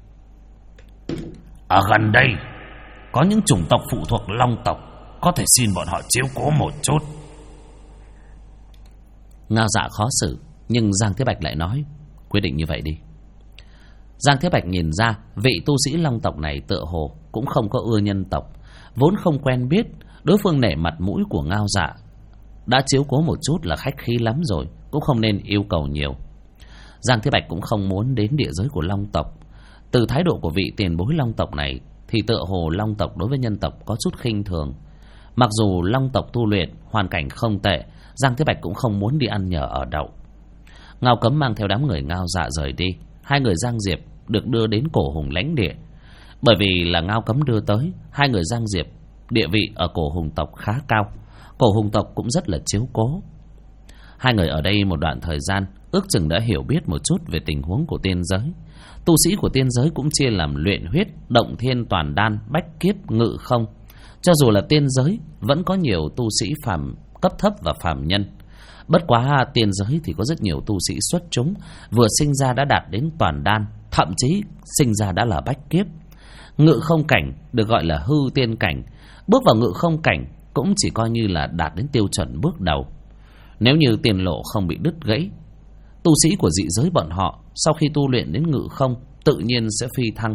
Ở gần đây có những chủng tộc phụ thuộc Long tộc, có thể xin bọn họ chiếu cố một chút. Ngao Dạ khó xử, nhưng Giang Thế Bạch lại nói. Quyết định như vậy đi. Giang Thế Bạch nhìn ra vị tu sĩ Long tộc này tựa hồ cũng không có ưa nhân tộc, vốn không quen biết. Đối phương nể mặt mũi của Ngao Dạ, đã chiếu cố một chút là khách khí lắm rồi, cũng không nên yêu cầu nhiều. Giang Thế Bạch cũng không muốn đến địa giới của Long tộc. Từ thái độ của vị tiền bối Long tộc này thì tựa hồ Long tộc đối với nhân tộc có chút khinh thường. Mặc dù Long tộc tu luyện hoàn cảnh không tệ, Giang Thế Bạch cũng không muốn đi ăn nhờ ở đậu. Ngao Cấm mang theo đám người Ngao Dạ rời đi. Hai người Giang Diệp được đưa đến Cổ Hùng lãnh địa. Bởi vì là Ngao Cấm đưa tới, hai người Giang Diệp địa vị ở Cổ Hùng tộc khá cao. Cổ Hùng tộc cũng rất là chiếu cố. Hai người ở đây một đoạn thời gian, ước chừng đã hiểu biết một chút về tình huống của tiên giới. Tu sĩ của tiên giới cũng chia làm luyện huyết, động thiên, toàn đan, bách kiếp, ngự không. Cho dù là tiên giới, vẫn có nhiều tu sĩ phàm cấp thấp và phàm nhân. Bất quá tiên giới thì có rất nhiều tu sĩ xuất chúng, vừa sinh ra đã đạt đến toàn đan, thậm chí sinh ra đã là bách kiếp. Ngự không cảnh được gọi là hư tiên cảnh. Bước vào ngự không cảnh cũng chỉ coi như là đạt đến tiêu chuẩn bước đầu. Nếu như tiền lộ không bị đứt gãy, tu sĩ của dị giới bọn họ sau khi tu luyện đến ngự không tự nhiên sẽ phi thăng.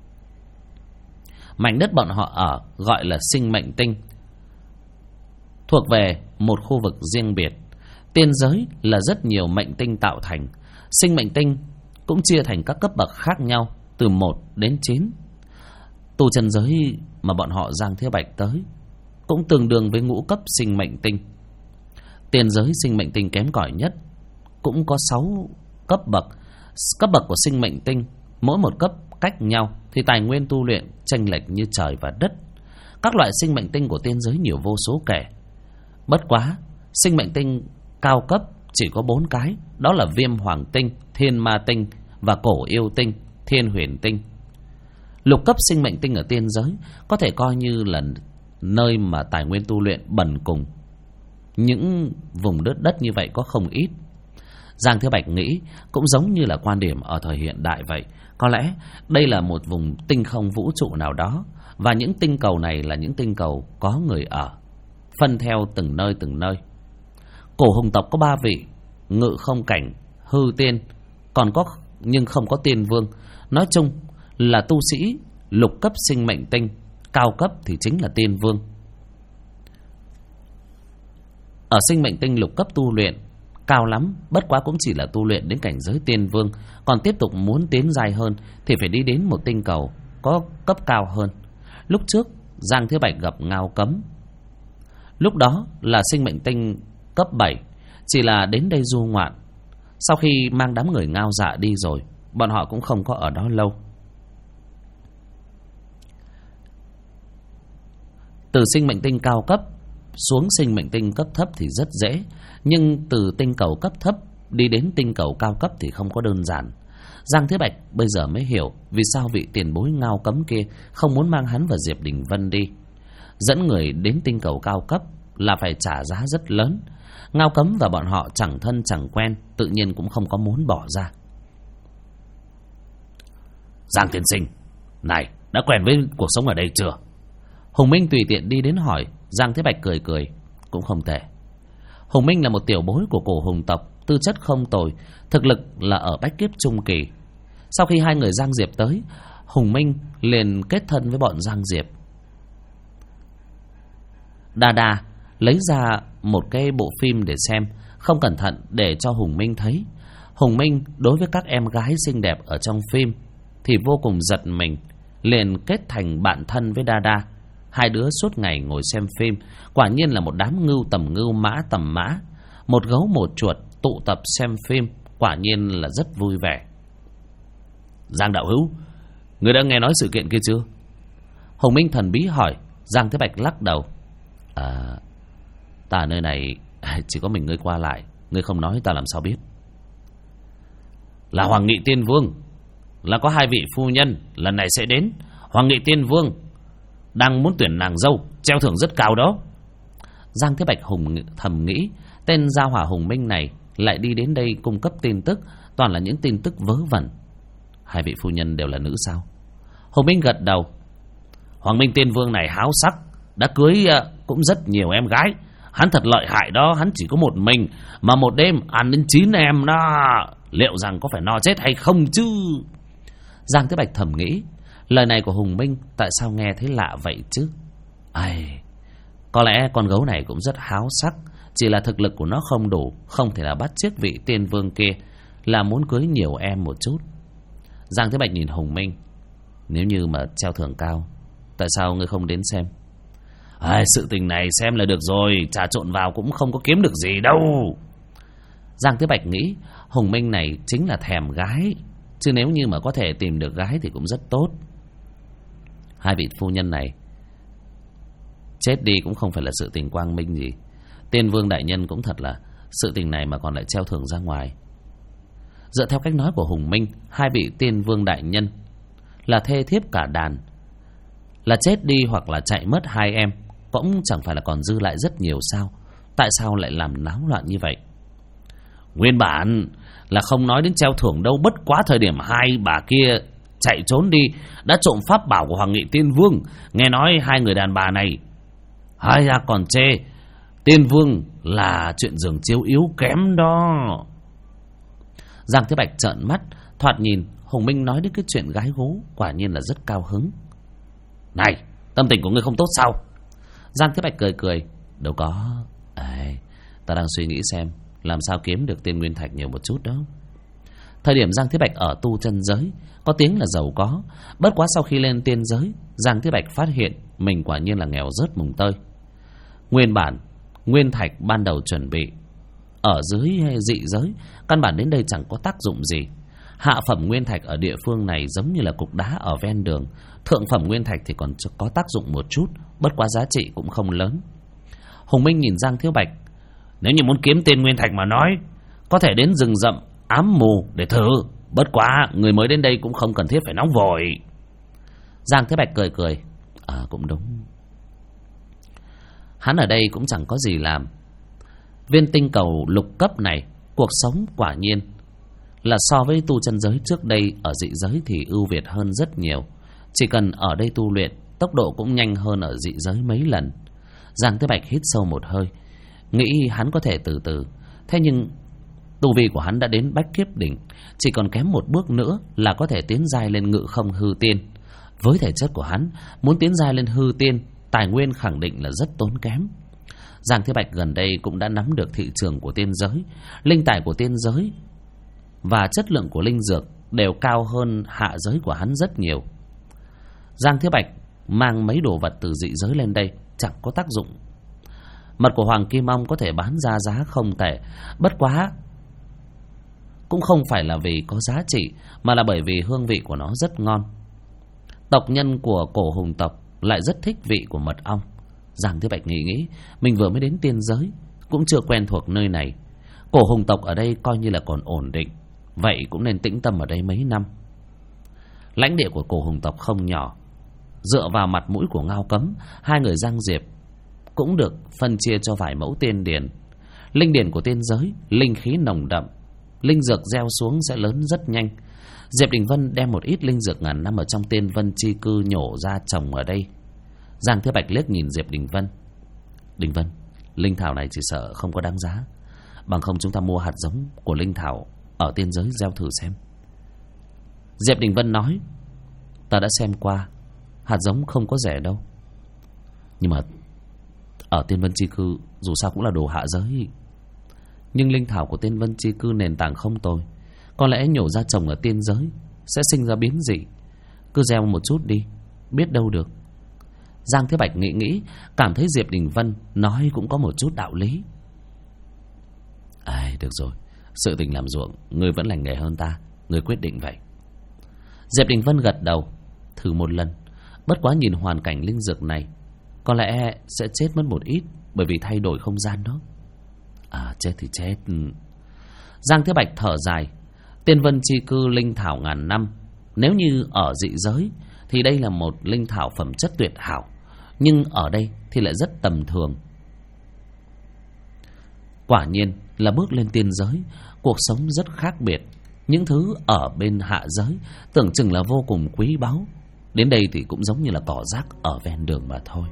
Mảnh đất bọn họ ở gọi là sinh mệnh tinh, thuộc về một khu vực riêng biệt. Tiên giới là rất nhiều mệnh tinh tạo thành. Sinh mệnh tinh cũng chia thành các cấp bậc khác nhau, từ 1 đến 9. Tu chân giới mà bọn họ Giang Thế Bạch tới cũng tương đương với ngũ cấp sinh mệnh tinh. Tiên giới sinh mệnh tinh kém cỏi nhất cũng có 6 cấp bậc. Cấp bậc của sinh mệnh tinh mỗi một cấp cách nhau thì tài nguyên tu luyện chênh lệch như trời và đất. Các loại sinh mệnh tinh của tiên giới nhiều vô số kể. Bất quá sinh mệnh tinh cao cấp chỉ có 4 cái, đó là Viêm Hoàng tinh, Thiên Ma tinh và Cổ Yêu tinh, Thiên Huyền tinh. Lục cấp sinh mệnh tinh ở tiên giới có thể coi như là nơi mà tài nguyên tu luyện bần cùng. Những vùng đất như vậy có không ít. Giang Thế Bạch nghĩ cũng giống như là quan điểm ở thời hiện đại vậy. Có lẽ đây là một vùng tinh không vũ trụ nào đó, và những tinh cầu này là những tinh cầu có người ở, phân theo từng nơi. Cổ Hùng tộc có 3 vị ngự không cảnh, hư tiên, còn có nhưng không có tiên vương. Nói chung là tu sĩ lục cấp sinh mệnh tinh, cao cấp thì chính là tiên vương. Ở sinh mệnh tinh lục cấp tu luyện cao lắm, bất quá cũng chỉ là tu luyện đến cảnh giới tiên vương. Còn tiếp tục muốn tiến dài hơn thì phải đi đến một tinh cầu có cấp cao hơn. Lúc trước Giang Thế Bạch gặp Ngao Cấm, lúc đó là sinh mệnh tinh cấp 7, chỉ là đến đây du ngoạn. Sau khi mang đám người Ngao Dạ đi rồi, bọn họ cũng không có ở đó lâu. Từ sinh mệnh tinh cao cấp xuống sinh mệnh tinh cấp thấp thì rất dễ, nhưng từ tinh cầu cấp thấp đi đến tinh cầu cao cấp thì không có đơn giản. Giang Thế Bạch bây giờ mới hiểu vì sao vị tiền bối Ngao Cấm kia không muốn mang hắn và Diệp Đình Vân đi. Dẫn người đến tinh cầu cao cấp là phải trả giá rất lớn. Ngao Cấm và bọn họ chẳng thân chẳng quen, tự nhiên cũng không có muốn bỏ ra. Giang tiên sinh, này, đã quen với cuộc sống ở đây chưa? Hùng Minh tùy tiện đi đến hỏi. Giang Thế Bạch cười cười, cũng không tệ. Hùng Minh là một tiểu bối của Cổ Hùng tộc, tư chất không tồi, thực lực là ở bách kiếp trung kỳ. Sau khi hai người Giang Diệp tới, Hùng Minh liền kết thân với bọn Giang Diệp. Đa Đa lấy ra một cái bộ phim để xem, không cẩn thận để cho Hùng Minh thấy. Hùng Minh đối với các em gái xinh đẹp ở trong phim thì vô cùng giật mình, liền kết thành bạn thân với Đa Đa. hai đứa suốt ngày ngồi xem phim. Quả nhiên là một đám ngưu tầm ngưu, mã tầm mã, một gấu một chuột tụ tập xem phim, quả nhiên là rất vui vẻ. Giang đạo hữu, ngươi đã nghe nói sự kiện kia chưa? Hùng Minh thần bí hỏi. Giang Thế Bạch lắc đầu. Ta ở nơi này chỉ có mình ngươi qua lại, ngươi không nói ta làm sao biết. Là Hoàng Nghị Tiên Vương, là có hai vị phu nhân lần này sẽ đến. Hoàng Nghị Tiên Vương đang muốn tuyển nàng dâu, treo thưởng rất cao đó. Giang Thế Bạch thầm nghĩ, tên gia hỏa Hùng Minh này lại đi đến đây cung cấp tin tức, toàn là những tin tức vớ vẩn. Hai vị phu nhân đều là nữ sao? Hùng Minh gật đầu. Hoàng Minh Tiên Vương này háo sắc, đã cưới cũng rất nhiều em gái. Hắn thật lợi hại đó, hắn chỉ có một mình mà một đêm ăn đến 9 em đó. Liệu rằng có phải no chết hay không chứ? Giang Thế Bạch thầm nghĩ, lời này của Hùng Minh tại sao nghe thấy lạ vậy chứ? Có lẽ con gấu này cũng rất háo sắc, chỉ là thực lực của nó không đủ, không thể là bắt chước vị tiên vương kia, là muốn cưới nhiều em một chút. Giang Thế Bạch nhìn Hùng Minh. Nếu như mà treo thưởng cao, tại sao ngươi không đến xem? Sự tình này xem là được rồi, trà trộn vào cũng không có kiếm được gì đâu. Giang Thế Bạch nghĩ Hùng Minh này chính là thèm gái, chứ nếu như mà có thể tìm được gái thì cũng rất tốt. Hai vị phu nhân này chết đi cũng không phải là sự tình quang minh gì. Tiên Vương đại nhân cũng thật là sự tình này mà còn lại treo thưởng ra ngoài. Dựa theo cách nói của Hùng Minh, hai vị Tiên Vương đại nhân là thê thiếp cả đàn, là chết đi hoặc là chạy mất hai em, cũng chẳng phải là còn dư lại rất nhiều sao? Tại sao lại làm náo loạn như vậy? Nguyên bản là không nói đến treo thưởng đâu, bất quá thời điểm hai bà kia chạy trốn đi đã trộm pháp bảo của Hoàng Nghị Tiên Vương. Nghe nói hai người đàn bà này hai ra còn chê Tiên Vương là chuyện giường chiếu yếu kém đó. Giang Thế Bạch trợn mắt, thoạt nhìn Hùng Minh nói đến cái chuyện gái gú quả nhiên là rất cao hứng. Này, tâm tình của ngươi không tốt sao? Giang Thế Bạch cười cười. Đâu có, ta đang suy nghĩ xem làm sao kiếm được tiên nguyên thạch nhiều một chút đó. Thời điểm Giang Thế Bạch ở tu chân giới, có tiếng là giàu có. Bất quá sau khi lên tiên giới, Giang Thế Bạch phát hiện mình quả nhiên là nghèo rớt mùng tơi. Nguyên bản nguyên thạch ban đầu chuẩn bị ở dưới hay dị giới, căn bản đến đây chẳng có tác dụng gì. Hạ phẩm nguyên thạch ở địa phương này giống như là cục đá ở ven đường. Thượng phẩm nguyên thạch thì còn có tác dụng một chút, bất quá giá trị cũng không lớn. Hùng Minh nhìn Giang Thế Bạch. Nếu như muốn kiếm tiền nguyên thạch mà nói, có thể đến rừng rậm ám mù để thử. Bất quá người mới đến đây cũng không cần thiết phải nóng vội. Giang Thế Bạch cười cười. Cũng đúng. Hắn ở đây cũng chẳng có gì làm. Viên tinh cầu lục cấp này, cuộc sống quả nhiên là so với tu chân giới trước đây ở dị giới thì ưu việt hơn rất nhiều. Chỉ cần ở đây tu luyện, tốc độ cũng nhanh hơn ở dị giới mấy lần. Giang Thế Bạch hít sâu một hơi, nghĩ hắn có thể từ từ. Thế nhưng tu vi của hắn đã đến bách kiếp đỉnh, chỉ còn kém một bước nữa là có thể tiến giai lên ngự không hư tiên. Với thể chất của hắn, muốn tiến giai lên hư tiên, tài nguyên khẳng định là rất tốn kém. Giang Thế Bạch gần đây cũng đã nắm được thị trường của tiên giới. Linh tài của tiên giới và chất lượng của linh dược đều cao hơn hạ giới của hắn rất nhiều. Giang Thế Bạch mang mấy đồ vật từ dị giới lên đây chẳng có tác dụng. Mật của Hoàng Kim Ong có thể bán ra giá không tệ, bất quá cũng không phải là vì có giá trị, mà là bởi vì hương vị của nó rất ngon. Tộc nhân của Cổ Hùng tộc lại rất thích vị của mật ong. Giang Thế Bạch nghĩ mình vừa mới đến tiên giới, cũng chưa quen thuộc nơi này. Cổ Hùng tộc ở đây coi như là còn ổn định, vậy cũng nên tĩnh tâm ở đây mấy năm. Lãnh địa của Cổ Hùng tộc không nhỏ. Dựa vào mặt mũi của Ngao Cấm, hai người Giang Diệp cũng được phân chia cho vài mẫu tiên điển. Linh điển của tiên giới linh khí nồng đậm, linh dược gieo xuống sẽ lớn rất nhanh. Diệp Đình Vân đem một ít linh dược ngàn năm ở trong Tiên Vân chi cư nhổ ra trồng ở đây. Giang Thế Bạch liếc nhìn Diệp Đình Vân. Đình Vân, linh thảo này chỉ sợ không có đáng giá, bằng không chúng ta mua hạt giống của linh thảo ở tiên giới gieo thử xem. Diệp Đình Vân nói, ta đã xem qua, hạt giống không có rẻ đâu. Nhưng mà ở Tiên Vân chi cư dù sao cũng là đồ hạ giới. Nhưng linh thảo của Tiên Vân chi cư nền tảng không tồi, có lẽ nhổ ra trồng ở tiên giới sẽ sinh ra biến dị. Cứ gieo một chút đi, biết đâu được. Giang Thế Bạch nghĩ, cảm thấy Diệp Đình Vân nói cũng có một chút đạo lý. Được rồi, sự tình làm ruộng ngươi vẫn lành nghề hơn ta, ngươi quyết định vậy. Diệp Đình Vân gật đầu. Thử một lần, bất quá nhìn hoàn cảnh linh dược này, có lẽ sẽ chết mất một ít, bởi vì thay đổi không gian đó. Chết thì chết. Giang Thế Bạch thở dài. Tiên Vân chi cư linh thảo ngàn năm, nếu như ở dị giới thì đây là một linh thảo phẩm chất tuyệt hảo, nhưng ở đây thì lại rất tầm thường. Quả nhiên là bước lên tiên giới, cuộc sống rất khác biệt. Những thứ ở bên hạ giới tưởng chừng là vô cùng quý báu, đến đây thì cũng giống như là cỏ rác ở ven đường mà thôi.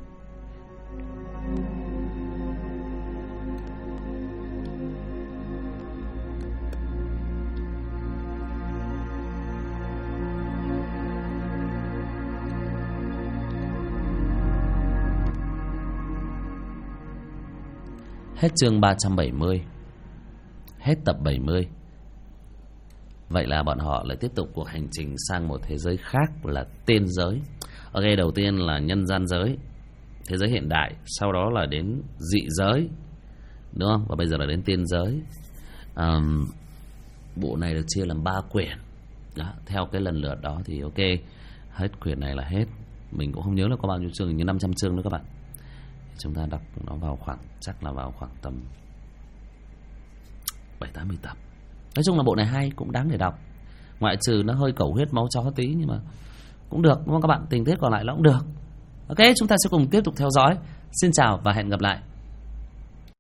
Hết chương 370. Hết tập 70. Vậy là bọn họ lại tiếp tục cuộc hành trình sang một thế giới khác là tiên giới. Ok, đầu tiên là nhân gian giới, thế giới hiện đại, sau đó là đến dị giới, đúng không? Và bây giờ là đến tiên giới. Bộ này được chia làm 3 quyển đó, theo cái lần lượt đó thì ok, hết quyển này là hết. Mình cũng không nhớ là có bao nhiêu chương, như 500 chương nữa các bạn. Chúng ta đọc nó vào khoảng, chắc là vào khoảng tầm 7-80 tập. Nói chung là bộ này hay, cũng đáng để đọc. Ngoại trừ nó hơi cẩu huyết máu chó tí, nhưng mà cũng được, đúng không các bạn? Tình tiết còn lại nó cũng được. Ok, chúng ta sẽ cùng tiếp tục theo dõi. Xin chào và hẹn gặp lại.